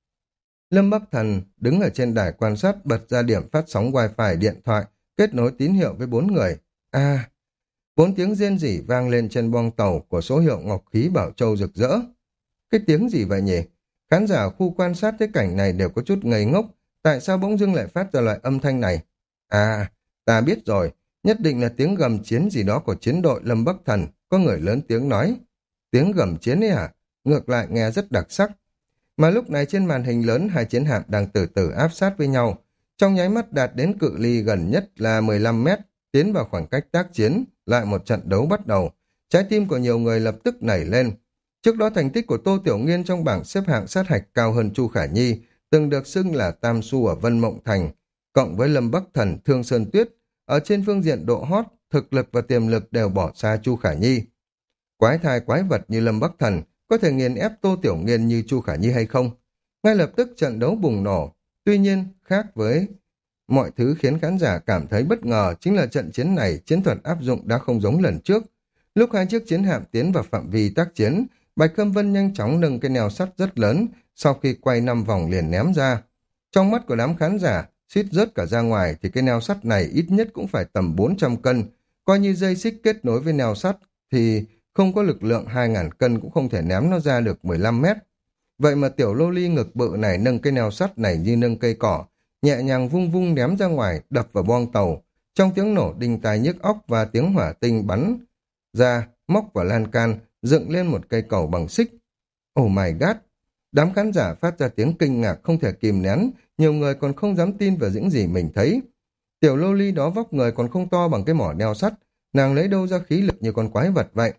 Lâm Bắc Thần đứng ở trên đài quan sát bật ra điểm phát sóng wifi điện thoại, kết nối tín hiệu với bốn người. À, bốn tiếng rên rỉ vang lên trên boong tàu của số hiệu ngọc khí bảo châu rực rỡ. Cái tiếng gì vậy nhỉ? Khán giả khu quan sát thấy cảnh này đều có chút ngây ngốc. Tại sao bỗng dưng lại phát ra loại âm thanh này? À, ta biết rồi. Nhất định là tiếng gầm chiến gì đó của chiến đội Lâm Bắc Thần. Có người lớn tiếng nói. Tiếng gầm chiến ấy à? Ngược lại nghe rất đặc sắc. Mà lúc này trên màn hình lớn hai chiến hạm đang từ từ áp sát với nhau. Trong nháy mắt đạt đến cự ly gần nhất là mười lăm mét, tiến vào khoảng cách tác chiến, lại một trận đấu bắt đầu. Trái tim của nhiều người lập tức nảy lên. Trước đó thành tích của Tô Tiểu Nghiên trong bảng xếp hạng sát hạch cao hơn Chu Khả Nhi, từng được xưng là tam su ở Vân Mộng Thành, cộng với Lâm Bắc Thần, Thương Sơn Tuyết. Ở trên phương diện độ hot, thực lực và tiềm lực đều bỏ xa Chu Khả Nhi. Quái thai quái vật như Lâm Bắc Thần có thể nghiền ép Tô Tiểu Nghiên như Chu Khả Nhi hay không? Ngay lập tức trận đấu bùng nổ. Tuy nhiên, khác với mọi thứ khiến khán giả cảm thấy bất ngờ chính là trận chiến này chiến thuật áp dụng đã không giống lần trước. Lúc hai chiếc chiến hạm tiến vào phạm vi tác chiến, Bạch Khâm Vân nhanh chóng nâng cái neo sắt rất lớn, sau khi quay năm vòng liền ném ra. Trong mắt của đám khán giả, suýt rớt cả ra ngoài thì cái neo sắt này ít nhất cũng phải tầm bốn trăm cân. Coi như dây xích kết nối với neo sắt thì không có lực lượng hai nghìn cân cũng không thể ném nó ra được mười lăm mét. Vậy mà tiểu lô ly ngực bự này nâng cái neo sắt này như nâng cây cỏ, nhẹ nhàng vung vung ném ra ngoài, đập vào boong tàu. Trong tiếng nổ đinh tai nhức óc và tiếng hỏa tinh bắn ra, móc vào lan can, dựng lên một cây cầu bằng xích. Oh my god! Đám khán giả phát ra tiếng kinh ngạc không thể kìm nén, nhiều người còn không dám tin vào những gì mình thấy. Tiểu lô ly đó vóc người còn không to bằng cái mỏ neo sắt, nàng lấy đâu ra khí lực như con quái vật vậy.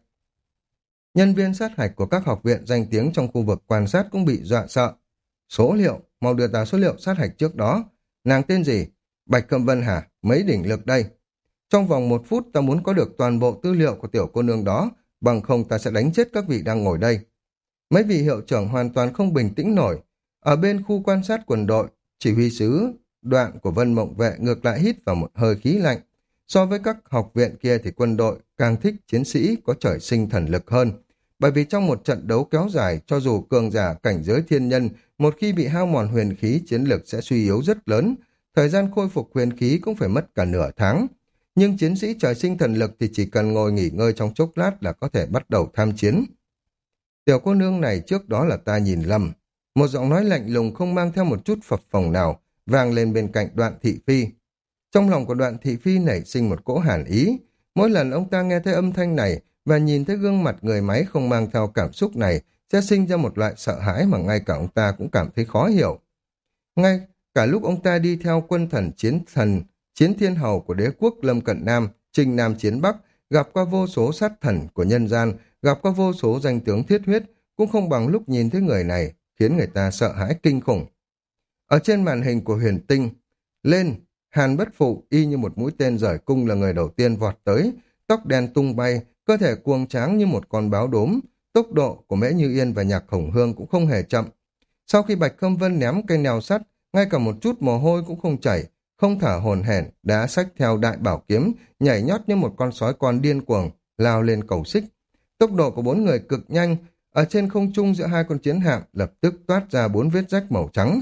Nhân viên sát hạch của các học viện danh tiếng trong khu vực quan sát cũng bị dọa sợ. Số liệu, mau đưa ta số liệu sát hạch trước đó. Nàng tên gì? Bạch Cẩm Vân hả? Mấy đỉnh lực đây? Trong vòng một phút ta muốn có được toàn bộ tư liệu của tiểu cô nương đó, bằng không ta sẽ đánh chết các vị đang ngồi đây. Mấy vị hiệu trưởng hoàn toàn không bình tĩnh nổi. Ở bên khu quan sát quân đội, chỉ huy sứ Đoạn của Vân Mộng Vệ ngược lại hít vào một hơi khí lạnh. So với các học viện kia thì quân đội càng thích chiến sĩ có trời sinh thần lực hơn. Bởi vì trong một trận đấu kéo dài, cho dù cường giả cảnh giới thiên nhân, một khi bị hao mòn huyền khí, chiến lực sẽ suy yếu rất lớn. Thời gian khôi phục huyền khí cũng phải mất cả nửa tháng. Nhưng chiến sĩ trời sinh thần lực thì chỉ cần ngồi nghỉ ngơi trong chốc lát là có thể bắt đầu tham chiến. Tiểu cô nương này trước đó là ta nhìn lầm. Một giọng nói lạnh lùng không mang theo một chút phập phồng nào, vang lên bên cạnh Đoạn Thị Phi. Trong lòng của Đoạn Thị Phi nảy sinh một cỗ hàn ý. Mỗi lần ông ta nghe thấy âm thanh này và nhìn thấy gương mặt người máy không mang theo cảm xúc này, sẽ sinh ra một loại sợ hãi mà ngay cả ông ta cũng cảm thấy khó hiểu. Ngay cả lúc ông ta đi theo quân thần chiến thần, chiến thiên hầu của đế quốc Lâm Cận Nam, Trinh Nam chiến Bắc, gặp qua vô số sát thần của nhân gian, gặp qua vô số danh tướng thiết huyết, cũng không bằng lúc nhìn thấy người này, khiến người ta sợ hãi kinh khủng. Ở trên màn hình của huyền tinh, lên, Hàn Bất Phụ y như một mũi tên rời cung là người đầu tiên vọt tới, tóc đen tung bay, cơ thể cuồng tráng như một con báo đốm, tốc độ của Mễ Như Yên và Nhạc Hồng Hương cũng không hề chậm. Sau khi Bạch Khâm Vân ném cây neo sắt, ngay cả một chút mồ hôi cũng không chảy, không thở hổn hển, đã xách theo đại bảo kiếm, nhảy nhót như một con sói con điên cuồng, lao lên cầu xích. Tốc độ của bốn người cực nhanh, ở trên không trung giữa hai con chiến hạm lập tức toát ra bốn vết rách màu trắng.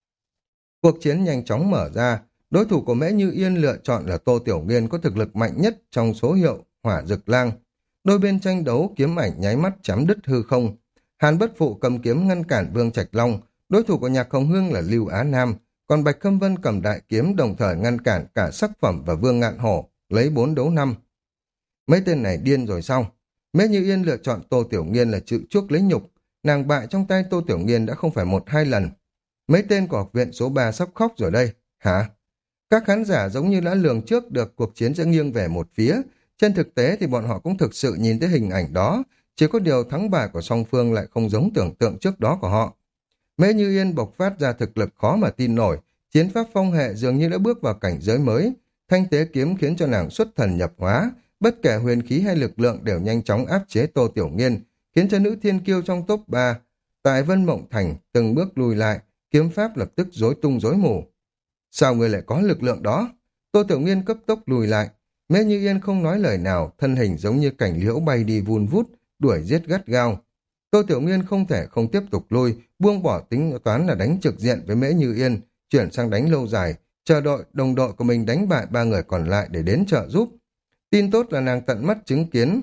Cuộc chiến nhanh chóng mở ra, đối thủ của Mễ Như Yên lựa chọn là Tô Tiểu Nghiên có thực lực mạnh nhất trong số hiệu Hỏa Dực Lang. Đôi bên tranh đấu kiếm ảnh nháy mắt chém đứt hư không. Hàn Bất Phụ cầm kiếm ngăn cản Vương Trạch Long, đối thủ của Nhạc Hồng Hương là Lưu Á Nam, còn Bạch Khâm Vân cầm đại kiếm đồng thời ngăn cản cả Sắc Phẩm và Vương Ngạn Hổ, lấy bốn đấu năm. Mấy tên này điên rồi sao? Mễ Như Yên lựa chọn Tô Tiểu Nghiên là chịu chuốc lấy nhục, nàng bại trong tay Tô Tiểu Nghiên đã không phải một hai lần. Mấy tên của học viện số ba sắp khóc rồi đây, hả? Các khán giả giống như đã lường trước được cuộc chiến sẽ nghiêng về một phía. Trên thực tế thì bọn họ cũng thực sự nhìn thấy hình ảnh đó, chỉ có điều thắng bại của song phương lại không giống tưởng tượng trước đó của họ. Mễ Như Yên bộc phát ra thực lực khó mà tin nổi, chiến pháp phong hệ dường như đã bước vào cảnh giới mới. Thanh tế kiếm khiến cho nàng xuất thần nhập hóa, bất kể huyền khí hay lực lượng đều nhanh chóng áp chế Tô Tiểu Nghiên, khiến cho nữ thiên kiêu trong top ba tại Vân Mộng Thành từng bước lùi lại, kiếm pháp lập tức rối tung rối mù. Sao người lại có lực lượng đó? Tô Tiểu Nghiên cấp tốc lùi lại, Mễ Như Yên không nói lời nào, thân hình giống như cảnh liễu bay đi vun vút, đuổi giết gắt gao. Tô Tiểu Nghiên không thể không tiếp tục lui, buông bỏ tính toán là đánh trực diện với Mễ Như Yên, chuyển sang đánh lâu dài, chờ đội đồng đội của mình đánh bại ba người còn lại để đến trợ giúp. Tin tốt là nàng tận mắt chứng kiến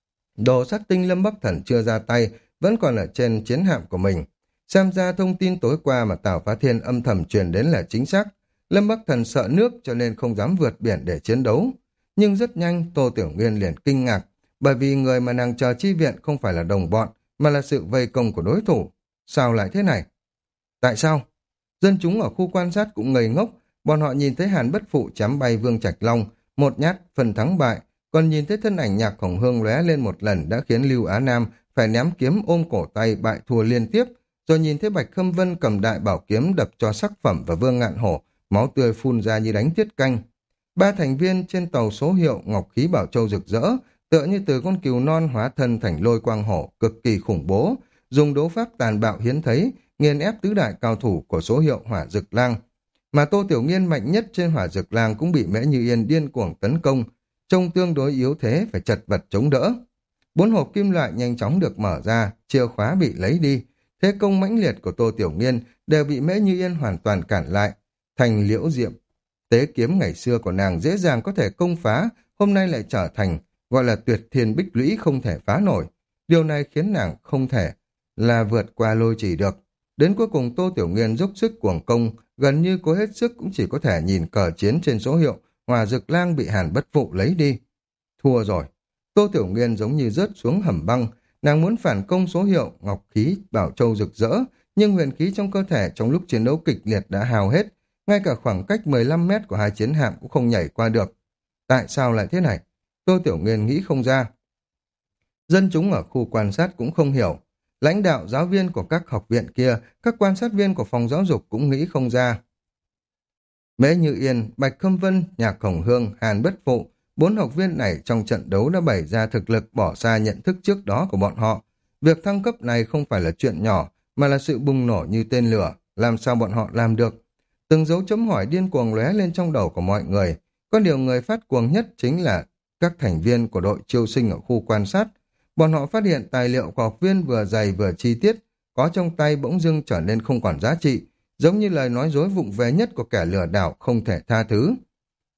đồ sát tinh Lâm Bắc Thần chưa ra tay, vẫn còn ở trên chiến hạm của mình. Xem ra thông tin tối qua mà Tào Phá Thiên âm thầm truyền đến là chính xác. Lâm Bắc Thần sợ nước cho nên không dám vượt biển để chiến đấu. Nhưng rất nhanh Tô Tiểu Nghiên liền kinh ngạc, bởi vì người mà nàng chờ chi viện không phải là đồng bọn, mà là sự vây công của đối thủ. Sao lại thế này? Tại sao? Dân chúng ở khu quan sát cũng ngây ngốc, bọn họ nhìn thấy Hàn Bất Phụ chém bay Vương Trạch Long, một nhát phần thắng bại, còn nhìn thấy thân ảnh Nhạc Hồng Hương lóe lên một lần đã khiến Lưu Á Nam phải ném kiếm ôm cổ tay bại thua liên tiếp, rồi nhìn thấy Bạch Khâm Vân cầm đại bảo kiếm đập cho Sắc Phẩm và Vương Ngạn Hổ, máu tươi phun ra như đánh tiết canh. Ba thành viên trên tàu số hiệu Ngọc Khí Bảo Châu rực rỡ, tựa như từ con cừu non hóa thân thành lôi quang hổ, cực kỳ khủng bố, dùng đấu pháp tàn bạo hiếm thấy, nghiền ép tứ đại cao thủ của số hiệu Hỏa Dực Lang. Mà Tô Tiểu Nghiên mạnh nhất trên Hỏa Dực Lang cũng bị Mễ Như Yên điên cuồng tấn công, trông tương đối yếu thế phải chật vật chống đỡ. Bốn hộp kim loại nhanh chóng được mở ra, chìa khóa bị lấy đi, thế công mãnh liệt của Tô Tiểu Nghiên đều bị Mễ Như Yên hoàn toàn cản lại. Thành liễu diệm, tế kiếm ngày xưa của nàng dễ dàng có thể công phá, hôm nay lại trở thành gọi là tuyệt thiên bích lũy không thể phá nổi. Điều này khiến nàng không thể là vượt qua lôi chỉ được. Đến cuối cùng Tô Tiểu Nghiên dốc sức cuồng công, gần như cố hết sức cũng chỉ có thể nhìn cờ chiến trên số hiệu Hỏa Dực Lang bị Hàn Bất Phụ lấy đi. Thua rồi. Tô Tiểu Nghiên giống như rớt xuống hầm băng, nàng muốn phản công số hiệu Ngọc Khí Bảo Châu rực rỡ, nhưng huyền khí trong cơ thể trong lúc chiến đấu kịch liệt đã hao hết, ngay cả khoảng cách mười lăm mét của hai chiến hạm cũng không nhảy qua được. Tại sao lại thế này? Tô Tiểu Nghiên nghĩ không ra. Dân chúng ở khu quan sát cũng không hiểu. Lãnh đạo giáo viên của các học viện kia, các quan sát viên của phòng giáo dục cũng nghĩ không ra. Mễ Như Yên, Bạch Khâm Vân, Nhạc Hồng Hương, Hàn Bất Phụ, bốn học viên này trong trận đấu đã bày ra thực lực bỏ xa nhận thức trước đó của bọn họ. Việc thăng cấp này không phải là chuyện nhỏ, mà là sự bùng nổ như tên lửa. Làm sao bọn họ làm được? Từng dấu chấm hỏi điên cuồng lóe lên trong đầu của mọi người. Có điều người phát cuồng nhất chính là các thành viên của đội chiêu sinh ở khu quan sát. Bọn họ phát hiện tài liệu của học viên vừa dày vừa chi tiết, có trong tay bỗng dưng trở nên không còn giá trị, giống như lời nói dối vụng về nhất của kẻ lừa đảo không thể tha thứ.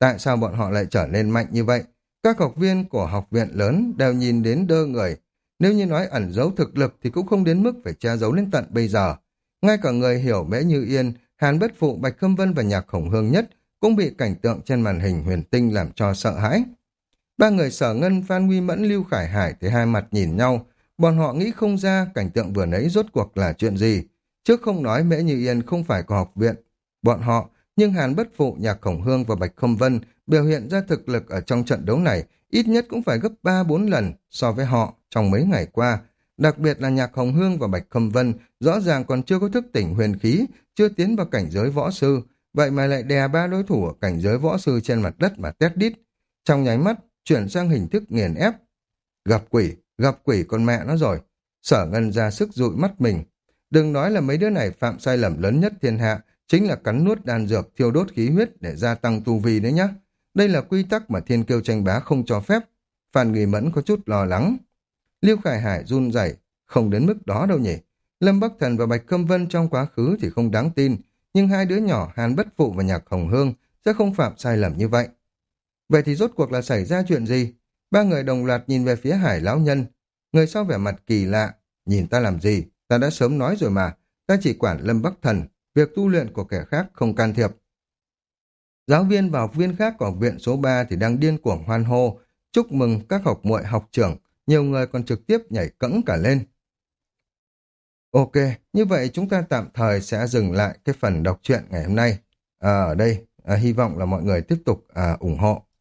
Tại sao bọn họ lại trở nên mạnh như vậy? Các học viên của học viện lớn đều nhìn đến đơ người. Nếu như nói ẩn giấu thực lực thì cũng không đến mức phải che giấu đến tận bây giờ. Ngay cả người hiểu Mễ Như Yên, Hàn Bất Phụ, Bạch Khâm Vân và Nhạc Khổng Hương Nhất cũng bị cảnh tượng trên màn hình huyền tinh làm cho sợ hãi. Ba người Sở Ngân, Phan Nguy Mẫn, Lưu Khải Hải thì hai mặt nhìn nhau. Bọn họ nghĩ không ra cảnh tượng vừa nãy rốt cuộc là chuyện gì. Trước không nói Mễ Như Yên không phải của học viện bọn họ, nhưng Hàn Bất Phụ, Nhạc Khổng Hương và Bạch Khâm Vân biểu hiện ra thực lực ở trong trận đấu này ít nhất cũng phải gấp ba bốn lần so với họ trong mấy ngày qua. Đặc biệt là Nhạc Khổng Hương và Bạch Khâm Vân rõ ràng còn chưa có thức tỉnh huyền khí, chưa tiến vào cảnh giới võ sư, vậy mà lại đè ba đối thủ ở cảnh giới võ sư trên mặt đất mà tét đít. Trong nháy mắt, chuyển sang hình thức nghiền ép. Gặp quỷ, gặp quỷ con mẹ nó rồi. Sở Ngân ra sức dụi mắt mình. Đừng nói là mấy đứa này phạm sai lầm lớn nhất thiên hạ, chính là cắn nuốt đan dược thiêu đốt khí huyết để gia tăng tu vi đấy nhá. Đây là quy tắc mà Thiên Kiêu tranh bá không cho phép. Phan Nghi Mẫn có chút lo lắng. Lưu Khải Hải run rẩy, không đến mức đó đâu nhỉ. Lâm Bắc Thần và Bạch Câm Vân trong quá khứ thì không đáng tin, nhưng hai đứa nhỏ Hàn Bất Phụ và Nhạc Hồng Hương sẽ không phạm sai lầm như vậy. Vậy thì rốt cuộc là xảy ra chuyện gì? Ba người đồng loạt nhìn về phía Hải lão nhân. Người sau vẻ mặt kỳ lạ, nhìn ta làm gì? Ta đã sớm nói rồi mà, ta chỉ quản Lâm Bắc Thần, việc tu luyện của kẻ khác không can thiệp. Giáo viên và học viên khác của học viện số ba thì đang điên cuồng hoan hô, chúc mừng các học muội học trưởng, nhiều người còn trực tiếp nhảy cẫng cả lên. Ok, như vậy chúng ta tạm thời sẽ dừng lại cái phần đọc truyện ngày hôm nay. À, ở đây, à, hy vọng là mọi người tiếp tục à, ủng hộ.